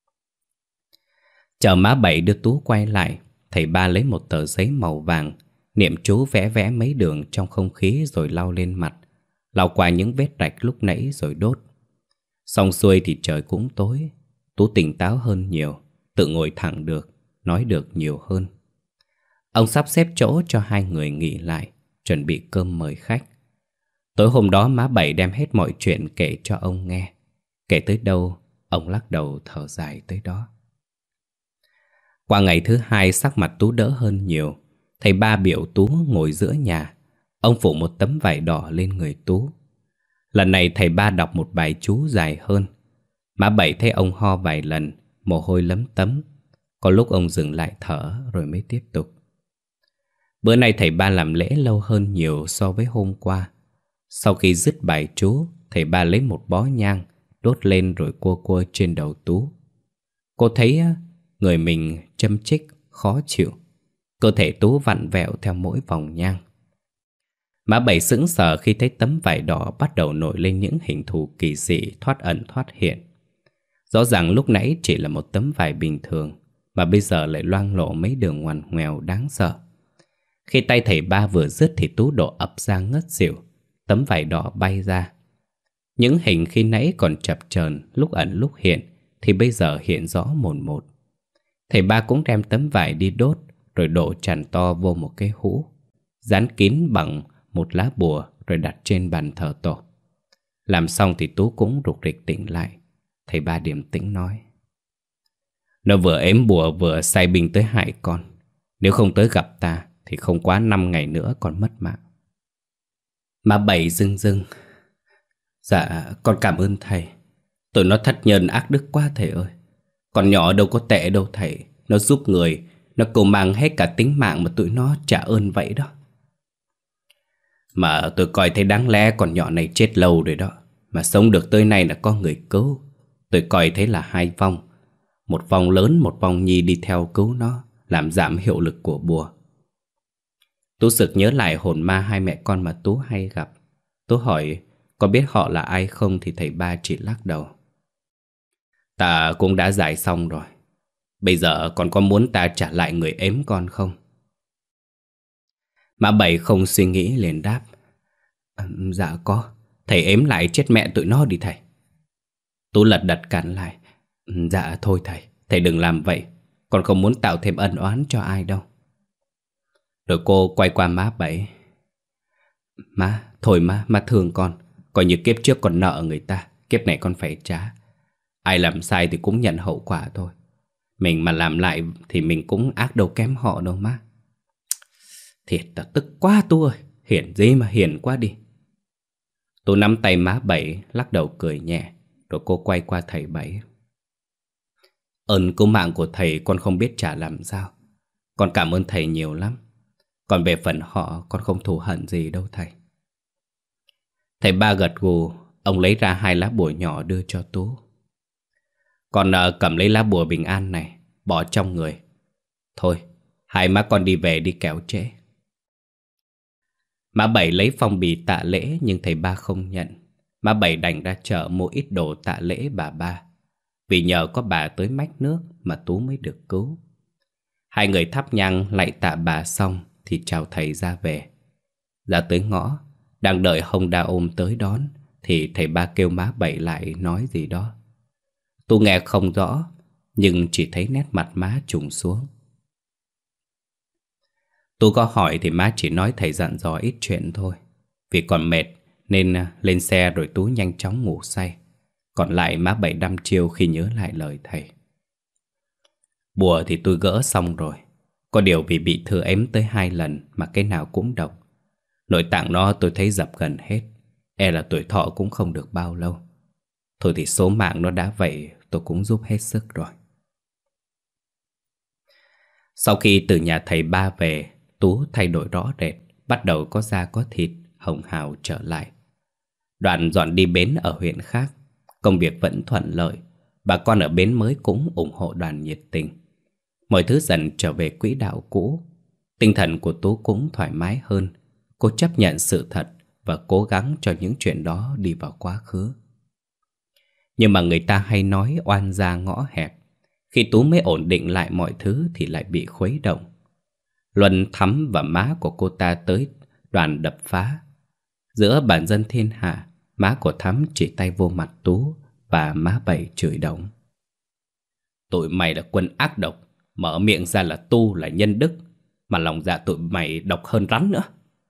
Chờ má Bảy đưa Tú quay lại, thầy Ba lấy một tờ giấy màu vàng, niệm chú vẽ vẽ mấy đường trong không khí rồi lau lên mặt, lau qua những vết rạch lúc nãy rồi đốt. Xong xuôi thì trời cũng tối. Tú tỉnh táo hơn nhiều, tự ngồi thẳng được, nói được nhiều hơn. Ông sắp xếp chỗ cho hai người nghỉ lại, chuẩn bị cơm mời khách. Tối hôm đó má Bảy đem hết mọi chuyện kể cho ông nghe. Kể tới đâu, ông lắc đầu thở dài tới đó. Qua ngày thứ hai, sắc mặt Tú đỡ hơn nhiều. Thầy Ba biểu Tú ngồi giữa nhà. Ông phủ một tấm vải đỏ lên người Tú. Lần này thầy Ba đọc một bài chú dài hơn. Má Bảy thấy ông ho vài lần, mồ hôi lấm tấm. Có lúc ông dừng lại thở rồi mới tiếp tục. Bữa nay thầy Ba làm lễ lâu hơn nhiều so với hôm qua. Sau khi dứt bài chú, thầy Ba lấy một bó nhang đốt lên rồi cua cua trên đầu Tú. Cô thấy người mình châm chích, khó chịu. Cơ thể Tú vặn vẹo theo mỗi vòng nhang. Má Bảy sững sờ khi thấy tấm vải đỏ bắt đầu nổi lên những hình thù kỳ dị thoát ẩn thoát hiện. Rõ ràng lúc nãy chỉ là một tấm vải bình thường, mà bây giờ lại loang lổ mấy đường ngoằn ngoèo đáng sợ. Khi tay thầy Ba vừa dứt thì Tú đổ ập ra ngất xỉu. Tấm vải đỏ bay ra. Những hình khi nãy còn chập chờn, lúc ẩn lúc hiện, thì bây giờ hiện rõ mồn một. Thầy Ba cũng đem tấm vải đi đốt, rồi đổ tràn to vô một cái hũ, dán kín bằng một lá bùa rồi đặt trên bàn thờ tổ. Làm xong thì Tú cũng rục rịch tỉnh lại. Thầy Ba điềm tĩnh nói: Nó vừa ếm bùa vừa sai binh tới hại con. Nếu không tới gặp ta thì không quá năm ngày nữa con mất mạng. Má Bảy rưng rưng: Dạ con cảm ơn thầy. Tụi nó thất nhân ác đức quá thầy ơi. Con nhỏ đâu có tệ đâu thầy. Nó giúp người, nó cầu mang hết cả tính mạng mà tụi nó trả ơn vậy đó. Mà tôi coi thấy đáng lẽ con nhỏ này chết lâu rồi đó. Mà sống được tới nay là có người cứu. Tôi coi thấy là hai vong. Một vong lớn, một vong nhi đi theo cứu nó, làm giảm hiệu lực của bùa. Tú sực nhớ lại hồn ma hai mẹ con mà Tú hay gặp. Tú hỏi có biết họ là ai không thì thầy Ba chỉ lắc đầu: Ta cũng đã giải xong rồi. Bây giờ còn có muốn ta trả lại người ếm con không? Má Bảy không suy nghĩ liền đáp: à, Dạ có. Thầy ếm lại chết mẹ tụi nó đi thầy. Tú lật đật cản lại: Dạ thôi thầy, thầy đừng làm vậy. Con không muốn tạo thêm ân oán cho ai đâu. Rồi cô quay qua má Bảy: Má, thôi má, má thương con. Coi như kiếp trước con nợ người ta, kiếp này con phải trả. Ai làm sai thì cũng nhận hậu quả thôi. Mình mà làm lại thì mình cũng ác đâu kém họ đâu má. Thiệt là tức quá Tú ơi. Hiển gì mà hiền quá đi. Tú nắm tay má Bảy, lắc đầu cười nhẹ. Rồi cô quay qua thầy Bảy: Ơn cứu mạng của thầy con không biết trả làm sao. Con cảm ơn thầy nhiều lắm. Còn về phần họ con không thù hận gì đâu thầy. Thầy Ba gật gù. Ông lấy ra hai lá bùa nhỏ đưa cho Tú. Con uh, cầm lấy lá bùa bình an này, bỏ trong người. Thôi, hai má con đi về đi kẻo trễ. Má Bảy lấy phong bì tạ lễ nhưng thầy Ba không nhận. Má Bảy đành ra chợ mua ít đồ tạ lễ bà Ba. Vì nhờ có bà tới mách nước mà Tú mới được cứu. Hai người thắp nhang lạy tạ bà xong thì chào thầy ra về. Ra tới ngõ, đang đợi Hồng Đa ôm tới đón thì thầy Ba kêu má Bảy lại nói gì đó. Tú nghe không rõ, nhưng chỉ thấy nét mặt má trùng xuống. Tú có hỏi thì má chỉ nói thầy dặn dò ít chuyện thôi. Vì còn mệt nên lên xe rồi Tú nhanh chóng ngủ say. Còn lại má Bảy đăm chiêu khi nhớ lại lời thầy. Bùa thì tôi gỡ xong rồi. Có điều vì bị thừa ếm tới hai lần mà cái nào cũng độc. Nội tạng nó tôi thấy dập gần hết. E là tuổi thọ cũng không được bao lâu. Thôi thì số mạng nó đã vậy, tôi cũng giúp hết sức rồi. Sau khi từ nhà thầy Ba về, Tú thay đổi rõ rệt, bắt đầu có da có thịt, hồng hào trở lại. Đoạn dọn đi bến ở huyện khác. Công việc vẫn thuận lợi. Bà con ở bến mới cũng ủng hộ Đoàn nhiệt tình. Mọi thứ dần trở về quỹ đạo cũ. Tinh thần của Tú cũng thoải mái hơn. Cô chấp nhận sự thật và cố gắng cho những chuyện đó đi vào quá khứ. Nhưng mà người ta hay nói oan gia ngõ hẹp. Khi Tú mới ổn định lại mọi thứ thì lại bị khuấy động. Luân, Thắm và má của cô ta tới Đoàn đập phá. Giữa bản dân thiên hạ, má của Thắm chỉ tay vô mặt Tú và má Bảy chửi đồng. Tụi mày là quân ác độc, mở miệng ra là tu là nhân đức, mà lòng dạ tụi mày độc hơn rắn nữa.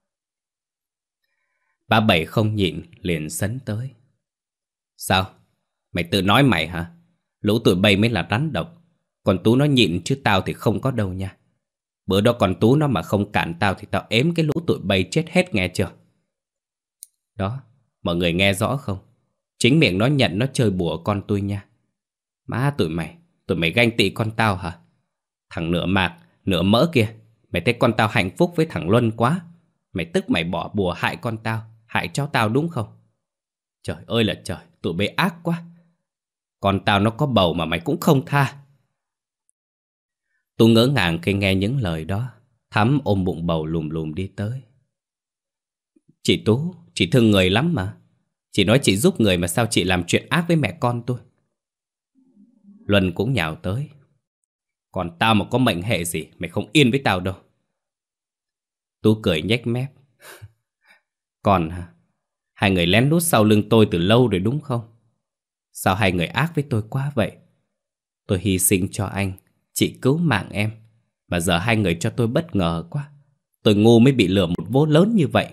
Bà Bảy không nhịn liền sấn tới. Sao? Mày tự nói mày hả? Lũ tụi bay mới là rắn độc. Còn Tú nó nhịn chứ tao thì không có đâu nha. Bữa đó còn Tú nó mà không cản tao thì tao ếm cái lũ tụi bay chết hết nghe chưa? Đó, mọi người nghe rõ không? Chính miệng nó nhận nó chơi bùa con tôi nha. Má tụi mày, tụi mày ganh tị con tao hả? Thằng nửa mạc, nửa mỡ kia, mày thấy con tao hạnh phúc với thằng Luân quá. Mày tức mày bỏ bùa hại con tao, hại cháu tao đúng không? Trời ơi là trời, tụi bay ác quá. Con tao nó có bầu mà mày cũng không tha. Tôi ngỡ ngàng khi nghe những lời đó. Thắm ôm bụng bầu lùm lùm đi tới. Chị Tú, chị thương người lắm mà. Chị nói chị giúp người mà sao chị làm chuyện ác với mẹ con tôi? Luân cũng nhào tới. Còn tao mà có mệnh hệ gì, mày không yên với tao đâu. Tú cười nhếch mép. Còn hả? Hai người lén lút sau lưng tôi từ lâu rồi đúng không? Sao hai người ác với tôi quá vậy? Tôi hy sinh cho anh, chị cứu mạng em, mà giờ hai người cho tôi bất ngờ quá. Tôi ngu mới bị lừa một vố lớn như vậy.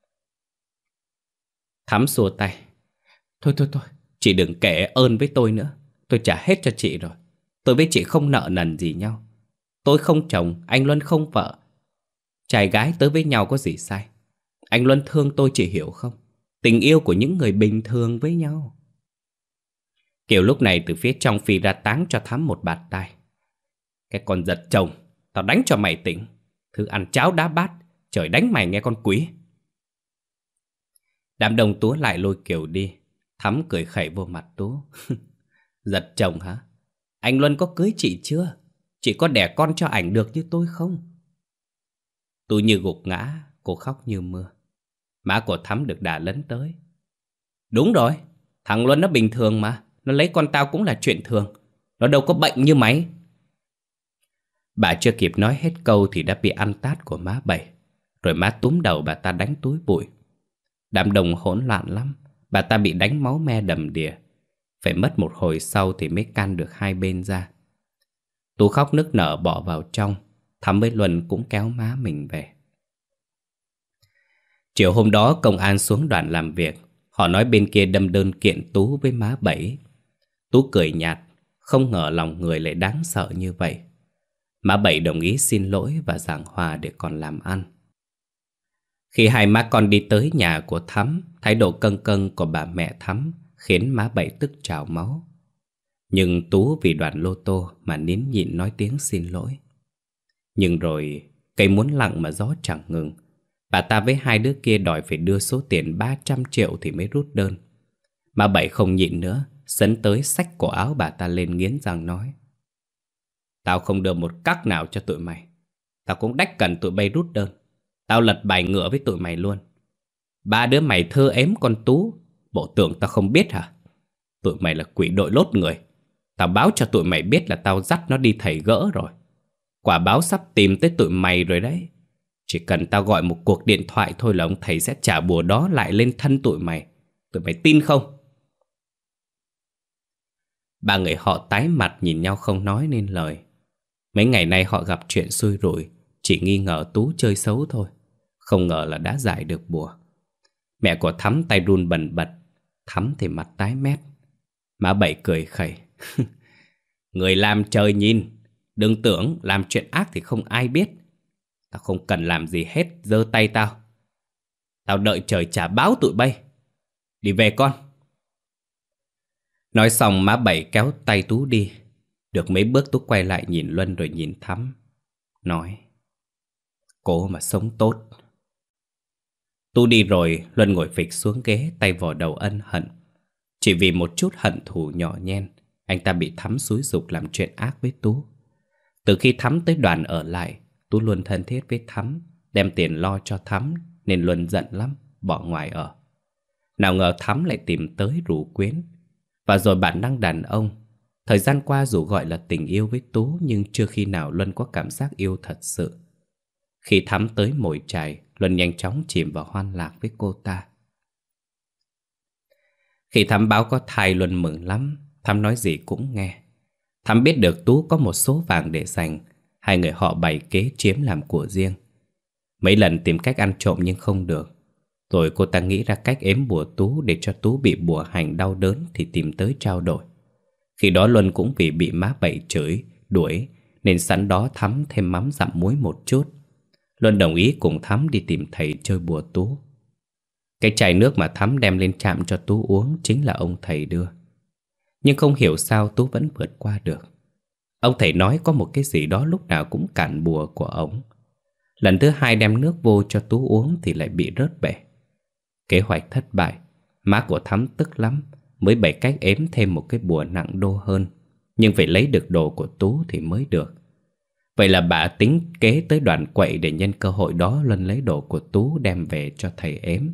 Thắm xua tay. Thôi thôi thôi, chị đừng kể ơn với tôi nữa. Tôi trả hết cho chị rồi. Tôi với chị không nợ nần gì nhau. Tôi không chồng, anh Luân không vợ. Trai gái tới với nhau có gì sai? Anh Luân thương tôi, chị hiểu không? Tình yêu của những người bình thường với nhau. Kiều lúc này từ phía trong phi ra táng cho Thắm một bạt tai. Cái con giật chồng, tao đánh cho mày tỉnh. Thứ ăn cháo đá bát, trời đánh mày nghe con quý. Đám đông túa lại lôi Kiều đi. Thắm cười khẩy vô mặt Tú. Giật chồng hả? Anh Luân có cưới chị chưa? Chị có đẻ con cho ảnh được như tôi không? Tú như gục ngã, cô khóc như mưa. Má của Thắm được đà lấn tới. Đúng rồi, thằng Luân nó bình thường mà. Nó lấy con tao cũng là chuyện thường. Nó đâu có bệnh như mày. Bà chưa kịp nói hết câu thì đã bị ăn tát của má Bảy. Rồi má túm đầu bà ta đánh túi bụi. Đám đông hỗn loạn lắm. Bà ta bị đánh máu me đầm đìa. Phải mất một hồi sau thì mới can được hai bên ra. Tú khóc nức nở bỏ vào trong. Thắm với Luân cũng kéo má mình về. Chiều hôm đó công an xuống Đoàn làm việc. Họ nói bên kia đâm đơn kiện Tú với má Bảy. Tú cười nhạt, không ngờ lòng người lại đáng sợ như vậy. Má Bảy đồng ý xin lỗi và giảng hòa để còn làm ăn. Khi hai má con đi tới nhà của Thắm, thái độ câng câng của bà mẹ Thắm khiến má Bảy tức trào máu. Nhưng Tú vì đoàn lô tô mà nín nhịn nói tiếng xin lỗi. Nhưng rồi cây muốn lặng mà gió chẳng ngừng. Bà ta với hai đứa kia đòi phải đưa số tiền ba trăm triệu thì mới rút đơn. Má Bảy không nhịn nữa, sấn tới xách cổ áo bà ta lên nghiến răng nói. Tao không đưa một cắc nào cho tụi mày. Tao cũng đách cần tụi bay rút đơn. Tao lật bài ngựa với tụi mày luôn. Ba đứa mày thơ ếm con Tú, bộ tưởng tao không biết hả? Tụi mày là quỷ đội lốt người. Tao báo cho tụi mày biết là tao dắt nó đi thầy gỡ rồi. Quả báo sắp tìm tới tụi mày rồi đấy. Chỉ cần tao gọi một cuộc điện thoại thôi là ông thầy sẽ trả bùa đó lại lên thân tụi mày. Tụi mày tin không? Ba người họ tái mặt nhìn nhau không nói nên lời. Mấy ngày nay họ gặp chuyện xui rủi, chỉ nghi ngờ Tú chơi xấu thôi, không ngờ là đã giải được bùa. Mẹ của Thắm tay run bần bật, Thắm thì mặt tái mét. Má Bảy cười khẩy. Người làm trời nhìn, đừng tưởng làm chuyện ác thì không ai biết. Tao không cần làm gì hết, giơ tay tao. Tao đợi trời trả báo tụi bay. Đi về con. Nói xong má Bảy kéo tay Tú đi. Được mấy bước Tú quay lại nhìn Luân rồi nhìn Thắm, nói: Cố mà sống tốt. Tú đi rồi, Luân ngồi phịch xuống ghế, tay vò đầu ân hận. Chỉ vì một chút hận thù nhỏ nhen, anh ta bị Thắm xúi giục làm chuyện ác với Tú. Từ khi Thắm tới đoàn ở lại, Tú luôn thân thiết với Thắm, đem tiền lo cho Thắm, nên Luân giận lắm, bỏ ngoài ở. Nào ngờ Thắm lại tìm tới rủ quyến. Và rồi bản năng đàn ông, thời gian qua dù gọi là tình yêu với Tú, nhưng chưa khi nào Luân có cảm giác yêu thật sự. Khi Thắm tới mồi chài, Luân nhanh chóng chìm vào hoan lạc với cô ta. Khi Thắm báo có thai, Luân mừng lắm. Thắm nói gì cũng nghe. Thắm biết được Tú có một số vàng để dành. Hai người họ bày kế chiếm làm của riêng. Mấy lần tìm cách ăn trộm nhưng không được. Rồi cô ta nghĩ ra cách ếm bùa Tú, để cho Tú bị bùa hành đau đớn thì tìm tới trao đổi. Khi đó Luân cũng vì bị má Bảy chửi, đuổi, nên sẵn đó Thắm thêm mắm dặm muối một chút. Luân đồng ý cùng Thắm đi tìm thầy chơi bùa Tú. Cái chai nước mà Thắm đem lên trạm cho Tú uống chính là ông thầy đưa. Nhưng không hiểu sao Tú vẫn vượt qua được. Ông thầy nói có một cái gì đó lúc nào cũng cản bùa của ông. Lần thứ hai đem nước vô cho Tú uống thì lại bị rớt bể. Kế hoạch thất bại. Má của Thắm tức lắm, mới bày cách ếm thêm một cái bùa nặng đô hơn, nhưng phải lấy được đồ của Tú thì mới được. Vậy là bà tính kế tới đoàn quậy để nhân cơ hội đó Luân lấy đồ của Tú đem về cho thầy ếm.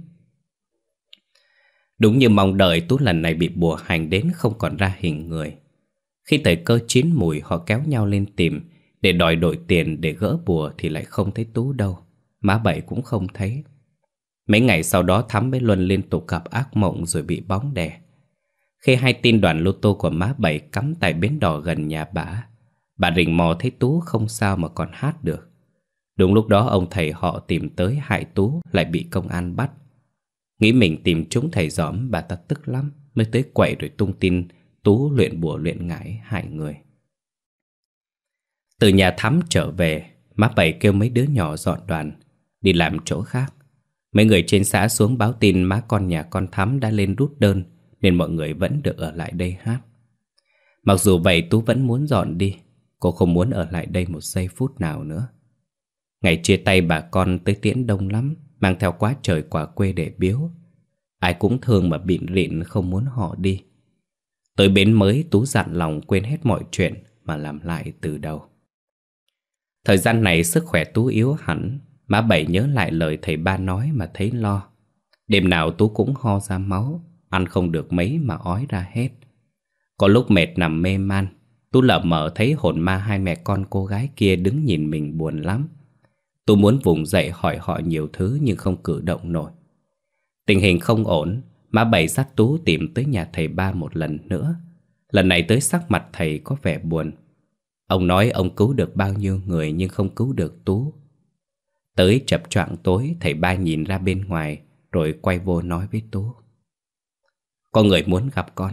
Đúng như mong đợi, Tú lần này bị bùa hành đến không còn ra hình người. Khi thời cơ chín mùi, họ kéo nhau lên tìm để đòi đổi tiền để gỡ bùa thì lại không thấy Tú đâu. Má Bảy cũng không thấy. Mấy ngày sau đó Thắm với Luân liên tục gặp ác mộng rồi bị bóng đè. Khi hay tin đoàn lô tô của má Bảy cắm tại bến đò gần nhà bà, bà rình mò thấy Tú không sao mà còn hát được. Đúng lúc đó ông thầy họ tìm tới hại Tú lại bị công an bắt. Nghĩ mình tìm trúng thầy giỏm, bà ta tức lắm, mới tới quậy rồi tung tin Tú luyện bùa luyện ngải hại người. Từ nhà Thắm trở về, má Bảy kêu mấy đứa nhỏ dọn đoàn đi làm chỗ khác. Mấy người trên xã xuống báo tin má con nhà con Thắm đã lên rút đơn, nên mọi người vẫn được ở lại đây hát. Mặc dù vậy Tú vẫn muốn dọn đi. Cô không muốn ở lại đây một giây phút nào nữa. Ngày chia tay bà con tới tiễn đông lắm, mang theo quá trời quà quê để biếu. Ai cũng thương mà bịn rịn không muốn họ đi. Tới bến mới, Tú dặn lòng quên hết mọi chuyện mà làm lại từ đầu. Thời gian này sức khỏe Tú yếu hẳn. Má Bảy nhớ lại lời thầy ba nói mà thấy lo. Đêm nào Tú cũng ho ra máu, ăn không được mấy mà ói ra hết. Có lúc mệt nằm mê man, Tú lờ mờ thấy hồn ma hai mẹ con cô gái kia đứng nhìn mình buồn lắm. Tú muốn vùng dậy hỏi họ nhiều thứ nhưng không cử động nổi. Tình hình không ổn, má Bảy dắt Tú tìm tới nhà thầy ba một lần nữa. Lần này tới sắc mặt thầy có vẻ buồn. Ông nói ông cứu được bao nhiêu người nhưng không cứu được Tú. Tới chập choạng tối, thầy ba nhìn ra bên ngoài rồi quay vô nói với Tú: Có người muốn gặp con.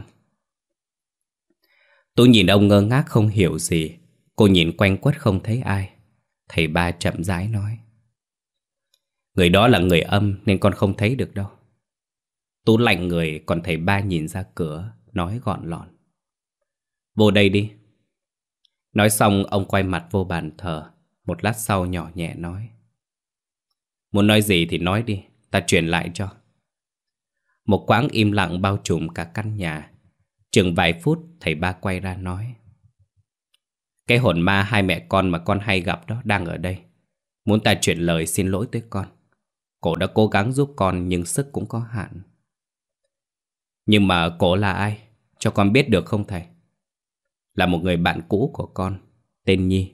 Tú nhìn ông ngơ ngác không hiểu gì. Cô nhìn quanh quất không thấy ai. Thầy ba chậm rãi nói: Người đó là người âm nên con không thấy được đâu. Tú lạnh người, còn thầy ba nhìn ra cửa, nói gọn lọn: Vô đây đi. Nói xong ông quay mặt vô bàn thờ. Một lát sau nhỏ nhẹ nói: Muốn nói gì thì nói đi, ta truyền lại cho. Một quãng im lặng bao trùm cả căn nhà. Chừng vài phút thầy ba quay ra nói: Cái hồn ma hai mẹ con mà con hay gặp đó đang ở đây, muốn ta chuyển lời xin lỗi tới con. Cổ đã cố gắng giúp con nhưng sức cũng có hạn. Nhưng mà cổ là ai? Cho con biết được không thầy? Là một người bạn cũ của con, tên Nhi.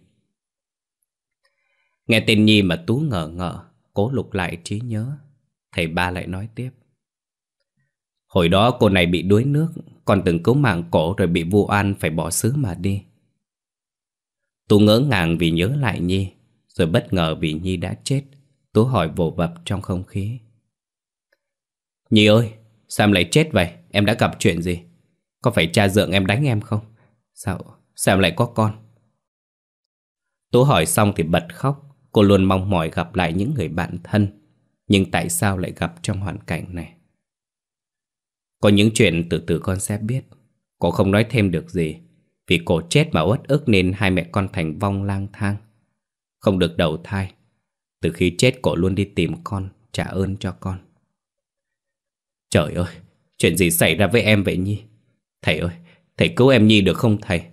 Nghe tên Nhi mà Tú ngờ ngợ, cố lục lại trí nhớ. Thầy ba lại nói tiếp: Hồi đó cô này bị đuối nước, con từng cứu mạng cổ rồi bị vu oan phải bỏ xứ mà đi. Tú ngỡ ngàng vì nhớ lại Nhi, rồi bất ngờ vì Nhi đã chết. Tú hỏi vồ vập trong không khí: Nhi ơi, sao em lại chết vậy? Em đã gặp chuyện gì? Có phải cha dượng em đánh em không? Sao, sao em lại có con? Tú hỏi xong thì bật khóc. Cô luôn mong mỏi gặp lại những người bạn thân, nhưng tại sao lại gặp trong hoàn cảnh này? Có những chuyện từ từ con sẽ biết. Cô không nói thêm được gì, vì cô chết mà uất ức nên hai mẹ con thành vong lang thang, không được đầu thai. Từ khi chết cô luôn đi tìm con, trả ơn cho con. Trời ơi, chuyện gì xảy ra với em vậy Nhi? Thầy ơi, thầy cứu em Nhi được không thầy?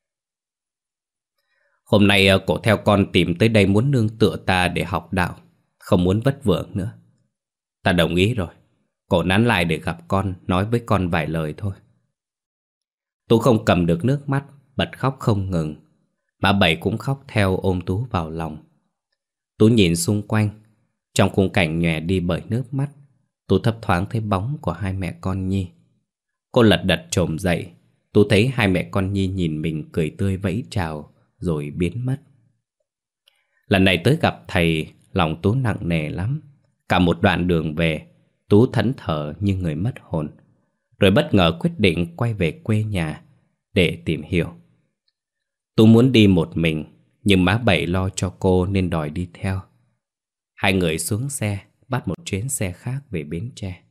Hôm nay cổ theo con tìm tới đây muốn nương tựa ta để học đạo, không muốn vất vưởng nữa. Ta đồng ý rồi. Cổ nán lại để gặp con, nói với con vài lời thôi. Tú không cầm được nước mắt, bật khóc không ngừng. Bà Bảy cũng khóc theo, ôm Tú vào lòng. Tú nhìn xung quanh. Trong khung cảnh nhòe đi bởi nước mắt, Tú thấp thoáng thấy bóng của hai mẹ con Nhi. Cô lật đật trồm dậy. Tú thấy hai mẹ con Nhi nhìn mình cười tươi vẫy chào, rồi biến mất. Lần này tới gặp thầy, lòng Tú nặng nề lắm. Cả một đoạn đường về, Tú thẫn thờ như người mất hồn, rồi bất ngờ quyết định quay về quê nhà để tìm hiểu. Tú muốn đi một mình, nhưng má Bảy lo cho cô nên đòi đi theo. Hai người xuống xe, bắt một chuyến xe khác về Bến Tre.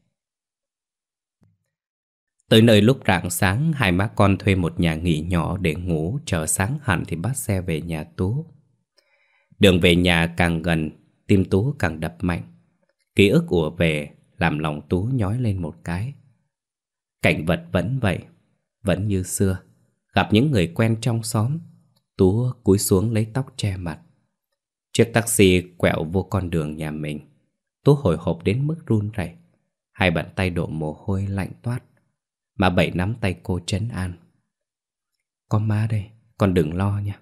Tới nơi lúc rạng sáng, hai má con thuê một nhà nghỉ nhỏ để ngủ, chờ sáng hẳn thì bắt xe về nhà Tú. Đường về nhà càng gần, tim Tú càng đập mạnh. Ký ức ùa về, làm lòng Tú nhói lên một cái. Cảnh vật vẫn vậy, vẫn như xưa. Gặp những người quen trong xóm, Tú cúi xuống lấy tóc che mặt. Chiếc taxi quẹo vô con đường nhà mình. Tú hồi hộp đến mức run rẩy. Hai bàn tay đổ mồ hôi lạnh toát. Má Bảy nắm tay cô trấn an: Có má đây, con đừng lo nha.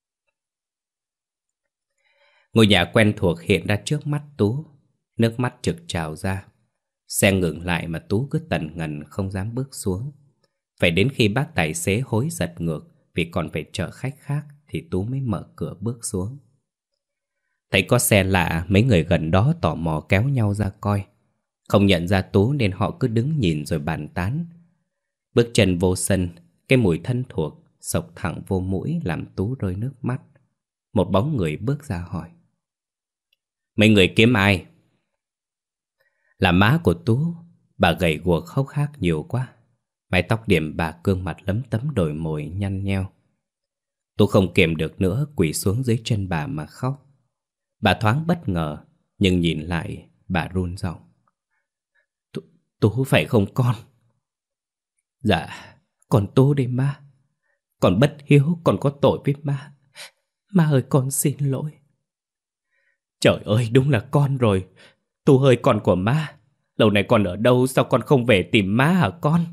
Ngôi nhà quen thuộc hiện ra trước mắt Tú. Nước mắt trực trào ra. Xe ngừng lại mà Tú cứ tần ngần không dám bước xuống. Phải đến khi bác tài xế hối giật ngược vì còn phải chở khách khác thì Tú mới mở cửa bước xuống. Thấy có xe lạ, mấy người gần đó tò mò kéo nhau ra coi. Không nhận ra Tú nên họ cứ đứng nhìn rồi bàn tán. Bước chân vô sân, cái mùi thân thuộc xộc thẳng vô mũi làm Tú rơi nước mắt. Một bóng người bước ra hỏi: Mấy người kiếm ai? Là má của Tú. Bà gầy guộc hốc hác nhiều quá. Mái tóc điểm bạc, gương mặt lấm tấm đồi mồi nhăn nheo. Tú không kiềm được nữa, quỳ xuống dưới chân bà mà khóc. Bà thoáng bất ngờ, nhưng nhìn lại bà run giọng: Tú, Tú phải không con? Dạ, con Tú đây má. Con bất hiếu, con có tội với má. Má ơi, con xin lỗi. Trời ơi, đúng là con rồi. Tú ơi, con của má. Lâu này con ở đâu, sao con không về tìm má hả con?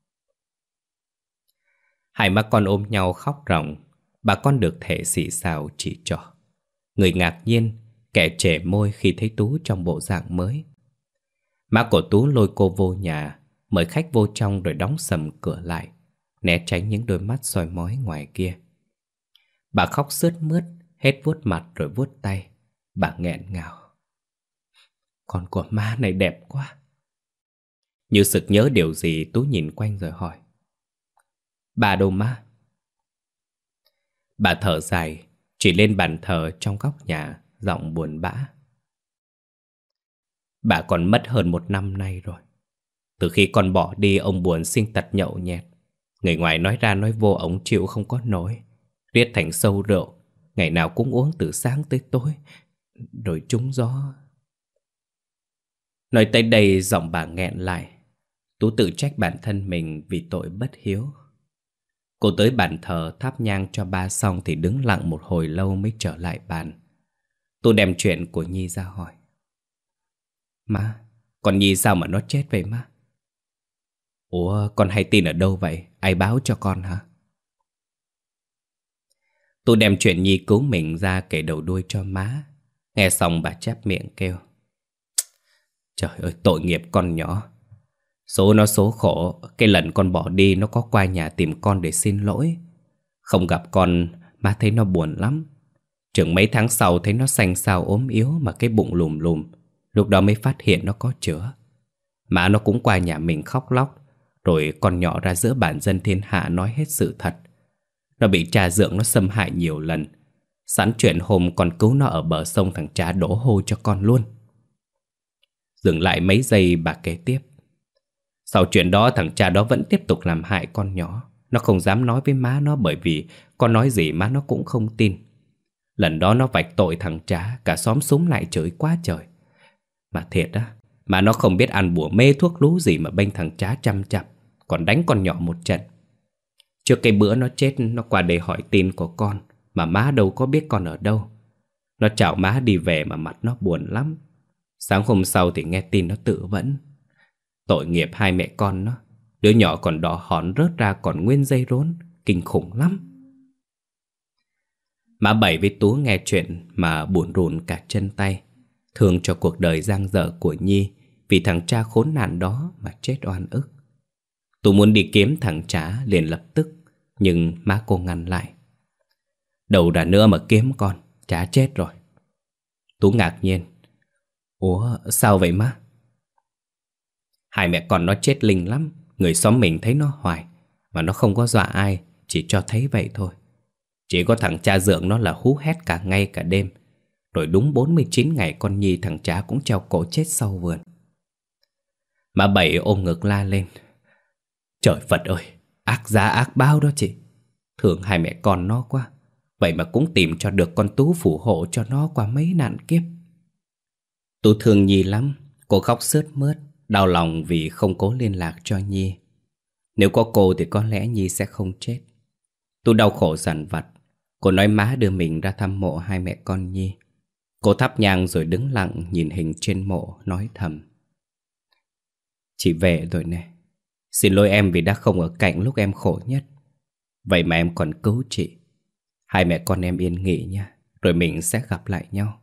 Hai má con ôm nhau khóc ròng. Bà con được thể xì xào chỉ trỏ. Người ngạc nhiên, kẻ trề môi khi thấy Tú trong bộ dạng mới. Má của Tú lôi cô vô nhà, mời khách vô trong rồi đóng sầm cửa lại, né tránh những đôi mắt soi mói ngoài kia. Bà khóc sướt mướt, hết vuốt mặt rồi vuốt tay. Bà nghẹn ngào: Con của má này đẹp quá. Như sực nhớ điều gì, Tú nhìn quanh rồi hỏi: Bà đâu má? Bà thở dài, chỉ lên bàn thờ trong góc nhà, giọng buồn bã: Bà còn mất hơn một năm nay rồi. Từ khi con bỏ đi, ông buồn sinh tật nhậu nhẹt. Người ngoài nói ra nói vô ông chịu không có nổi. Riết thành sâu rượu, ngày nào cũng uống từ sáng tới tối, rồi trúng gió. Nói tới đây giọng bà nghẹn lại. Tú tự trách bản thân mình vì tội bất hiếu. Cô tới bàn thờ thắp nhang cho ba xong thì đứng lặng một hồi lâu mới trở lại bàn. Tú đem chuyện của Nhi ra hỏi: Má, con Nhi sao mà nó chết vậy má? Ủa, con hay tin ở đâu vậy? Ai báo cho con hả? Tú đem chuyện Nhi cứu mình ra kể đầu đuôi cho má. Nghe xong bà chép miệng kêu: Trời ơi, tội nghiệp con nhỏ. Số nó số khổ. Cái lần con bỏ đi nó có qua nhà tìm con để xin lỗi. Không gặp con má thấy nó buồn lắm. Chừng mấy tháng sau thấy nó xanh xao ốm yếu mà cái bụng lùm lùm. Lúc đó mới phát hiện nó có chữa. Má nó cũng qua nhà mình khóc lóc. Rồi con nhỏ ra giữa bản dân thiên hạ nói hết sự thật. Nó bị cha dượng nó xâm hại nhiều lần. Sẵn chuyện hôm con cứu nó ở bờ sông, thằng cha đổ hô cho con luôn. Dừng lại mấy giây bà kể tiếp. Sau chuyện đó thằng cha đó vẫn tiếp tục làm hại con nhỏ. Nó không dám nói với má nó, bởi vì con nói gì má nó cũng không tin. Lần đó nó vạch tội thằng cha, cả xóm xúm lại chửi quá trời. Mà thiệt á, mà nó không biết ăn bùa mê thuốc lú gì mà bênh thằng cha chăm chặp, còn đánh con nhỏ một trận. Trước cái bữa nó chết, nó qua đây hỏi tin của con, mà má đâu có biết con ở đâu. Nó chào má đi về mà mặt nó buồn lắm. Sáng hôm sau thì nghe tin nó tự vẫn. Tội nghiệp hai mẹ con nó. Đứa nhỏ còn đỏ hòn rớt ra còn nguyên dây rốn. Kinh khủng lắm. Má Bảy với Tú nghe chuyện mà buồn rùn cả chân tay. Thương cho cuộc đời dang dở của Nhi, vì thằng cha khốn nạn đó mà chết oan ức. Tú muốn đi kiếm thằng cha liền lập tức, nhưng má cô ngăn lại. Đâu ra nữa mà kiếm con, cha chết rồi. Tú ngạc nhiên. Ủa sao vậy má? Hai mẹ con nó chết linh lắm. Người xóm mình thấy nó hoài, mà nó không có dọa ai, chỉ cho thấy vậy thôi. Chỉ có thằng cha dượng nó là hú hét cả ngày cả đêm. Rồi đúng bốn mươi chín ngày con Nhi thằng cha cũng treo cổ chết sau vườn. Má Bảy ôm ngực la lên. Trời Phật ơi, ác giá ác báo đó chị. Thương hai mẹ con nó quá. Vậy mà cũng tìm cho được con Tú phù hộ cho nó qua mấy nạn kiếp. Tú thương Nhi lắm. Cô khóc sướt mướt, đau lòng vì không cố liên lạc cho Nhi. Nếu có cô thì có lẽ Nhi sẽ không chết. Tú đau khổ dằn vặt. Cô nói má đưa mình ra thăm mộ hai mẹ con Nhi. Cô thắp nhang rồi đứng lặng nhìn hình trên mộ, nói thầm. Chị về rồi nè. Xin lỗi em vì đã không ở cạnh lúc em khổ nhất. Vậy mà em còn cứu chị. Hai mẹ con em yên nghỉ nha, rồi mình sẽ gặp lại nhau.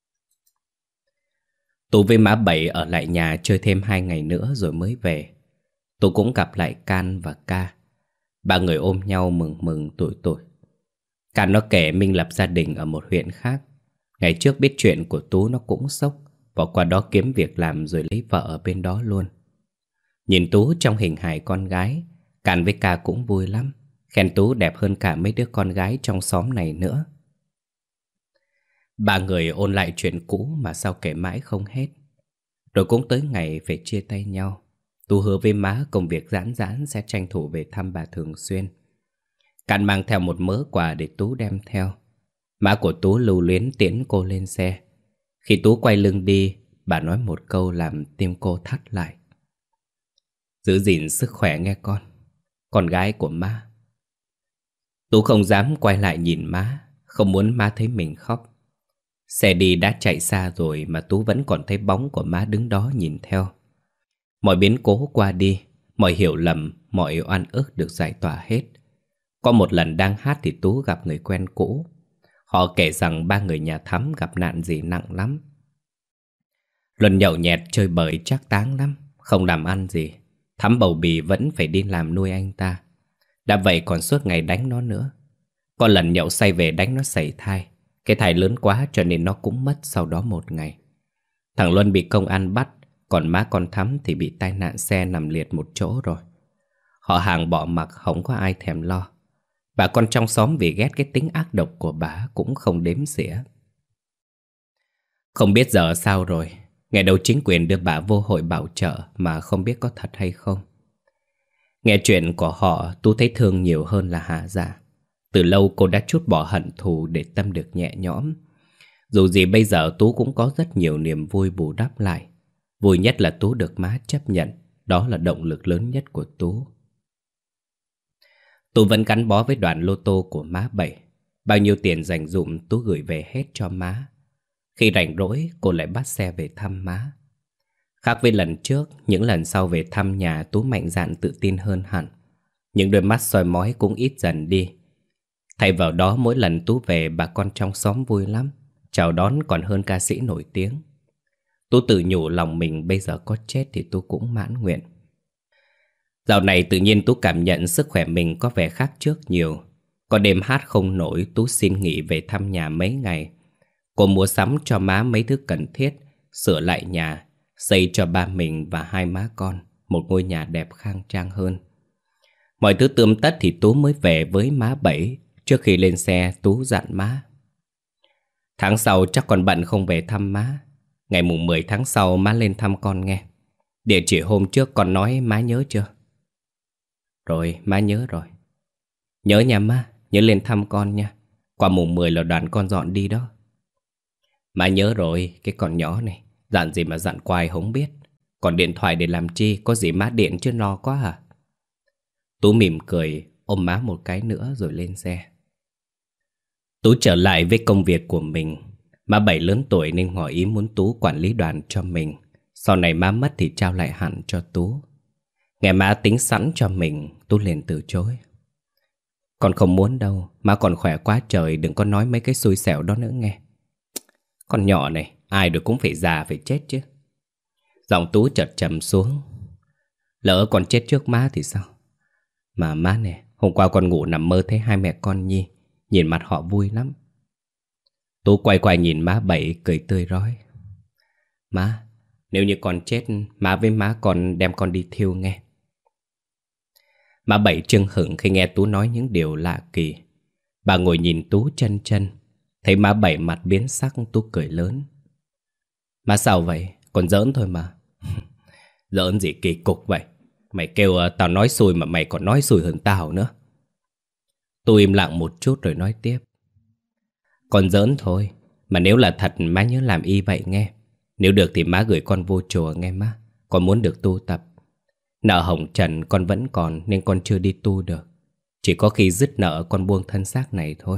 Tú với má Bảy ở lại nhà chơi thêm hai ngày nữa rồi mới về. Tú cũng gặp lại Can và Ca. Ba người ôm nhau mừng mừng tuổi tuổi. Can nó kể Minh lập gia đình ở một huyện khác. Ngày trước biết chuyện của Tú nó cũng sốc, bỏ qua đó kiếm việc làm rồi lấy vợ ở bên đó luôn. Nhìn Tú trong hình hài con gái, Can với Ca cũng vui lắm, khen Tú đẹp hơn cả mấy đứa con gái trong xóm này nữa. Ba người ôn lại chuyện cũ mà sao kể mãi không hết. Rồi cũng tới ngày phải chia tay nhau. Tú hứa với má công việc giãn giãn sẽ tranh thủ về thăm bà thường xuyên. Can mang theo một mớ quà để Tú đem theo. Má của Tú lưu luyến tiễn cô lên xe. Khi Tú quay lưng đi, bà nói một câu làm tim cô thắt lại. Giữ gìn sức khỏe nghe con, con gái của má. Tú không dám quay lại nhìn má, không muốn má thấy mình khóc. Xe đi đã chạy xa rồi mà Tú vẫn còn thấy bóng của má đứng đó nhìn theo. Mọi biến cố qua đi, mọi hiểu lầm, mọi oan ức được giải tỏa hết. Có một lần đang hát thì Tú gặp người quen cũ. Họ kể rằng ba người nhà Thắm gặp nạn gì nặng lắm. Luân nhậu nhẹt chơi bời chắc táng lắm, không làm ăn gì. Thắm bầu bì vẫn phải đi làm nuôi anh ta. Đã vậy còn suốt ngày đánh nó nữa. Có lần nhậu say về đánh nó sảy thai. Cái thai lớn quá cho nên nó cũng mất sau đó một ngày. Thằng Luân bị công an bắt, còn má con Thắm thì bị tai nạn xe nằm liệt một chỗ rồi. Họ hàng bỏ mặc không có ai thèm lo. Bà con trong xóm vì ghét cái tính ác độc của bà cũng không đếm xỉa. Không biết giờ sao rồi. Ngày đầu chính quyền đưa bà vô hội bảo trợ mà không biết có thật hay không. Nghe chuyện của họ, Tú thấy thương nhiều hơn là hả dạ. Từ lâu cô đã trút bỏ hận thù để tâm được nhẹ nhõm. Dù gì bây giờ Tú cũng có rất nhiều niềm vui bù đắp lại. Vui nhất là Tú được má chấp nhận. Đó là động lực lớn nhất của Tú. Tú vẫn gắn bó với đoàn lô tô của má Bảy. Bao nhiêu tiền dành dụm Tú gửi về hết cho má. Khi rảnh rỗi cô lại bắt xe về thăm má. Khác với lần trước, những lần sau về thăm nhà Tú mạnh dạn tự tin hơn hẳn. Những đôi mắt soi mói cũng ít dần đi. Thay vào đó mỗi lần Tú về bà con trong xóm vui lắm. Chào đón còn hơn ca sĩ nổi tiếng. Tú tự nhủ lòng mình bây giờ có chết thì Tú cũng mãn nguyện. Dạo này tự nhiên Tú cảm nhận sức khỏe mình có vẻ khác trước nhiều. Có đêm hát không nổi, Tú xin nghỉ về thăm nhà mấy ngày. Cô mua sắm cho má mấy thứ cần thiết, sửa lại nhà, xây cho ba mình và hai má con một ngôi nhà đẹp khang trang hơn. Mọi thứ tươm tất thì Tú mới về với má Bảy. Trước khi lên xe, Tú dặn má: tháng sau chắc con bận không về thăm má. Ngày mùng mười tháng sau má lên thăm con nghe. Địa chỉ hôm trước con nói má nhớ chưa? Rồi, má nhớ rồi. Nhớ nha má, nhớ lên thăm con nha. Qua mùng mười là đoàn con dọn đi đó. Má nhớ rồi, cái con nhỏ này. Dặn gì mà dặn quài không biết. Còn điện thoại để làm chi, có gì má điện chứ lo quá à. Tú mỉm cười, ôm má một cái nữa rồi lên xe. Tú trở lại với công việc của mình. Má Bảy lớn tuổi nên ngỏ ý muốn Tú quản lý đoàn cho mình. Sau này má mất thì trao lại hẳn cho Tú. Nghe má tính sẵn cho mình, Tú liền từ chối. Con không muốn đâu, má còn khỏe quá trời, đừng có nói mấy cái xui xẻo đó nữa nghe. Con nhỏ này, ai rồi cũng phải già phải chết chứ. Giọng Tú chợt trầm xuống. Lỡ con chết trước má thì sao? Mà má nè, hôm qua con ngủ nằm mơ thấy hai mẹ con Nhi, nhìn mặt họ vui lắm. Tú quay quay nhìn má Bảy cười tươi rói. Má, nếu như con chết, má với má con đem con đi thiêu nghe. Má Bảy chưng hửng khi nghe Tú nói những điều lạ kỳ. Bà ngồi nhìn Tú chân chân. Thấy má Bảy mặt biến sắc, Tú cười lớn. Má sao vậy? Con giỡn thôi mà. Giỡn gì kỳ cục vậy? Mày kêu uh, tao nói xui mà mày còn nói xui hơn tao nữa. Tú im lặng một chút rồi nói tiếp. Con giỡn thôi. Mà nếu là thật má nhớ làm y vậy nghe. Nếu được thì má gửi con vô chùa nghe má. Con muốn được tu tập. Nợ hồng trần con vẫn còn nên con chưa đi tu được. Chỉ có khi dứt nợ con buông thân xác này thôi.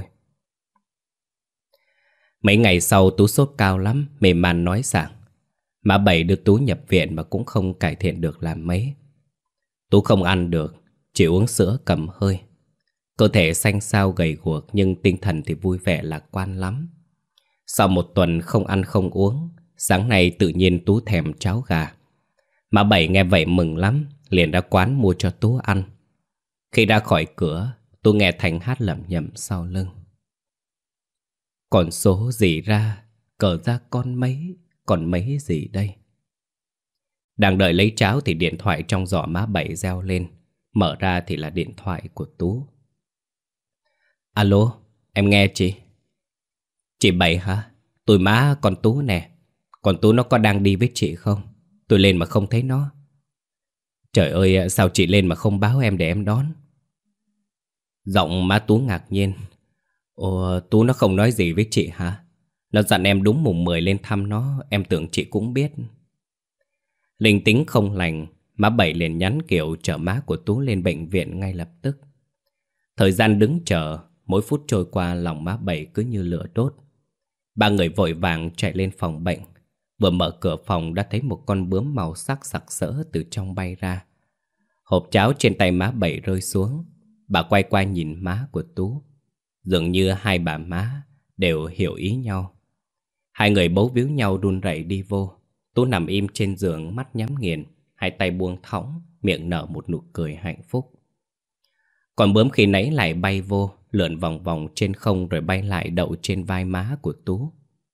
Mấy ngày sau Tú sốt cao lắm, mềm man nói sảng. Má Bảy đưa Tú nhập viện mà cũng không cải thiện được làm mấy. Tú không ăn được, chỉ uống sữa cầm hơi. Cơ thể xanh xao gầy guộc nhưng tinh thần thì vui vẻ lạc quan lắm. Sau một tuần không ăn không uống, sáng nay tự nhiên Tú thèm cháo gà. Má Bảy nghe vậy mừng lắm, liền ra quán mua cho Tú ăn. Khi ra khỏi cửa, Tú nghe Thành hát lẩm nhẩm sau lưng. Còn số gì ra, cờ ra con mấy, còn mấy gì đây? Đang đợi lấy cháo thì điện thoại trong giỏ má Bảy reo lên. Mở ra thì là điện thoại của Tú. Alo, em nghe chị. Chị Bảy hả? Tôi má con Tú nè. Con Tú nó có đang đi với chị không? Tôi lên mà không thấy nó. Trời ơi, sao chị lên mà không báo em để em đón? Giọng má Tú ngạc nhiên. Ồ, Tú nó không nói gì với chị hả? Nó dặn em đúng mùng mười lên thăm nó, em tưởng chị cũng biết. Linh tính không lành, má Bảy liền nhắn kiểu chở má của Tú lên bệnh viện ngay lập tức. Thời gian đứng chờ, mỗi phút trôi qua lòng má Bảy cứ như lửa đốt. Ba người vội vàng chạy lên phòng bệnh. Vừa mở cửa phòng đã thấy một con bướm màu sắc sặc sỡ từ trong bay ra. Hộp cháo trên tay má Bảy rơi xuống. Bà quay qua nhìn má của Tú. Dường như hai bà má đều hiểu ý nhau. Hai người bấu víu nhau run rẩy đi vô. Tú nằm im trên giường, mắt nhắm nghiền, hai tay buông thõng, miệng nở một nụ cười hạnh phúc. Còn bướm khi nãy lại bay vô, lượn vòng vòng trên không rồi bay lại đậu trên vai má của Tú.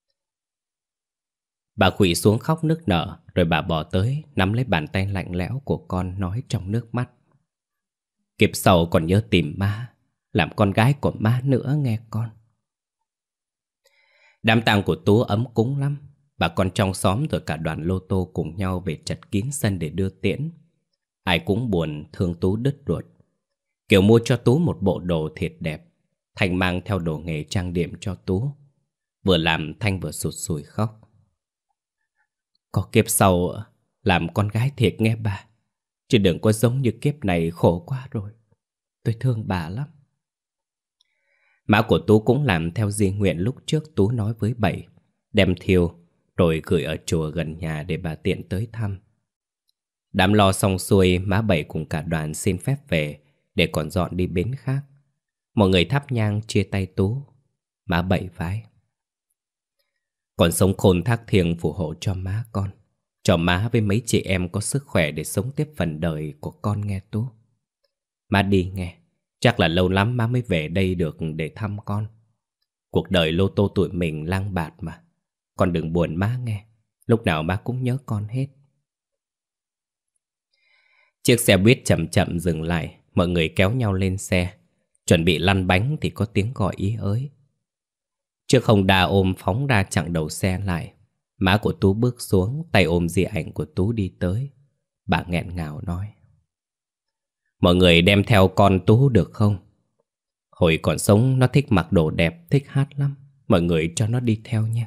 Bà khuỵu xuống khóc nức nở, rồi bà bỏ tới, nắm lấy bàn tay lạnh lẽo của con nói trong nước mắt. Kiếp sau còn nhớ tìm má, làm con gái của má nữa nghe con. Đám tang của Tú ấm cúng lắm. Bà con trong xóm rồi cả đoàn lô tô cùng nhau về chật kín sân để đưa tiễn. Ai cũng buồn thương Tú đứt ruột. Kiều mua cho Tú một bộ đồ thiệt đẹp. Thanh mang theo đồ nghề trang điểm cho Tú. Vừa làm Thanh vừa sụt sùi khóc. Có kiếp sau làm con gái thiệt nghe bà. Chứ đừng có giống như kiếp này khổ quá rồi. Tôi thương bà lắm. Má của Tú cũng làm theo di nguyện lúc trước Tú nói với Bảy. Đem thiêu rồi gửi ở chùa gần nhà để bà tiện tới thăm. Đám lo xong xuôi, má Bảy cùng cả đoàn xin phép về để còn dọn đi bến khác. Mọi người thắp nhang chia tay Tú. Má Bảy vái: Con sống khôn thác thiêng phù hộ cho má con. cho má với mấy chị em có sức khỏe để sống tiếp phần đời của con nghe Tú. Má đi nghe, chắc là lâu lắm má mới về đây được để thăm con. Cuộc đời lô tô tụi mình lang bạt mà. Con đừng buồn má nghe, lúc nào má cũng nhớ con hết. Chiếc xe buýt chậm chậm dừng lại, mọi người kéo nhau lên xe. Chuẩn bị lăn bánh thì có tiếng gọi ý ới. Chiếc Honda ôm phóng ra chặng đầu xe lại. Má của Tú bước xuống, tay ôm di ảnh của Tú đi tới. Bà nghẹn ngào nói: mọi người đem theo con Tú được không? Hồi còn sống nó thích mặc đồ đẹp, thích hát lắm. Mọi người cho nó đi theo nha.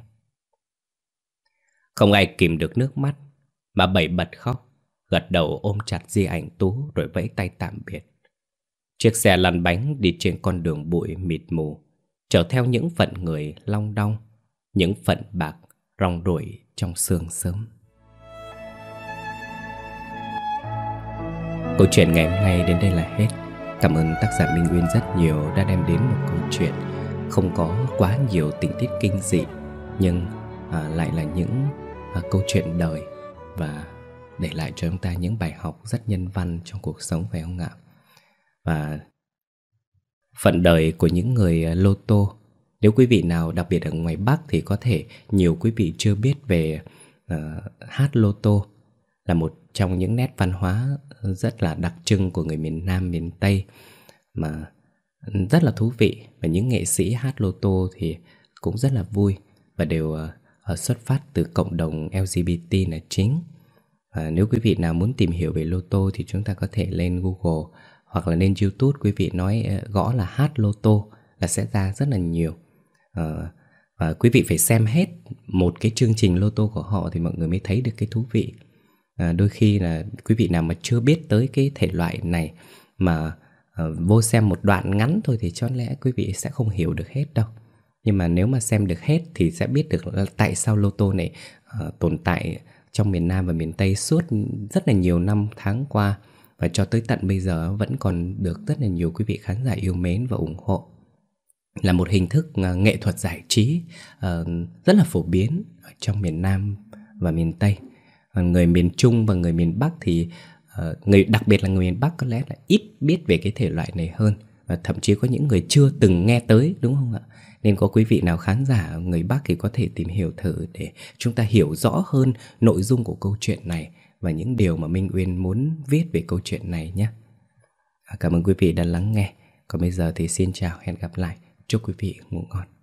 Không ai kìm được nước mắt, bà bẩy bật khóc, gật đầu ôm chặt di ảnh Tú rồi vẫy tay tạm biệt. Chiếc xe lăn bánh đi trên con đường bụi mịt mù, chở theo những phận người long đong, những phận bạc rong ruổi trong sương sớm. Câu chuyện ngày hôm nay đến đây là hết. Cảm ơn tác giả Minh Uyên rất nhiều đã đem đến một câu chuyện không có quá nhiều tình tiết kinh dị, nhưng à, lại là những à, câu chuyện đời và để lại cho chúng ta những bài học rất nhân văn trong cuộc sống, phải không ạ? Và phận đời của những người lô tô, nếu quý vị nào đặc biệt ở ngoài Bắc thì có thể nhiều quý vị chưa biết về uh, hát lô tô, là một trong những nét văn hóa rất là đặc trưng của người miền Nam, miền Tây mà rất là thú vị. Và những nghệ sĩ hát lô tô thì cũng rất là vui và đều uh, xuất phát từ cộng đồng lờ giê bê tê là chính. Và nếu quý vị nào muốn tìm hiểu về lô tô thì chúng ta có thể lên Google hoặc là lên YouTube, quý vị nói uh, gõ là hát lô tô là sẽ ra rất là nhiều. Uh, và quý vị phải xem hết một cái chương trình lô tô của họ thì mọi người mới thấy được cái thú vị. À, đôi khi là quý vị nào mà chưa biết tới cái thể loại này mà uh, vô xem một đoạn ngắn thôi thì có lẽ quý vị sẽ không hiểu được hết đâu. Nhưng mà nếu mà xem được hết thì sẽ biết được là tại sao lô tô này uh, tồn tại trong miền Nam và miền Tây suốt rất là nhiều năm tháng qua, và cho tới tận bây giờ vẫn còn được rất là nhiều quý vị khán giả yêu mến và ủng hộ. Là một hình thức uh, nghệ thuật giải trí uh, rất là phổ biến ở trong miền Nam và miền Tây. Người miền Trung và người miền Bắc thì uh, người đặc biệt là người miền Bắc có lẽ là ít biết về cái thể loại này hơn, và thậm chí có những người chưa từng nghe tới, đúng không ạ? Nên có quý vị nào khán giả người Bắc thì có thể tìm hiểu thử để chúng ta hiểu rõ hơn nội dung của câu chuyện này và những điều mà Minh Uyên muốn viết về câu chuyện này nhé. Cảm ơn quý vị đã lắng nghe. Còn bây giờ thì xin chào, hẹn gặp lại. Chúc quý vị ngủ ngon.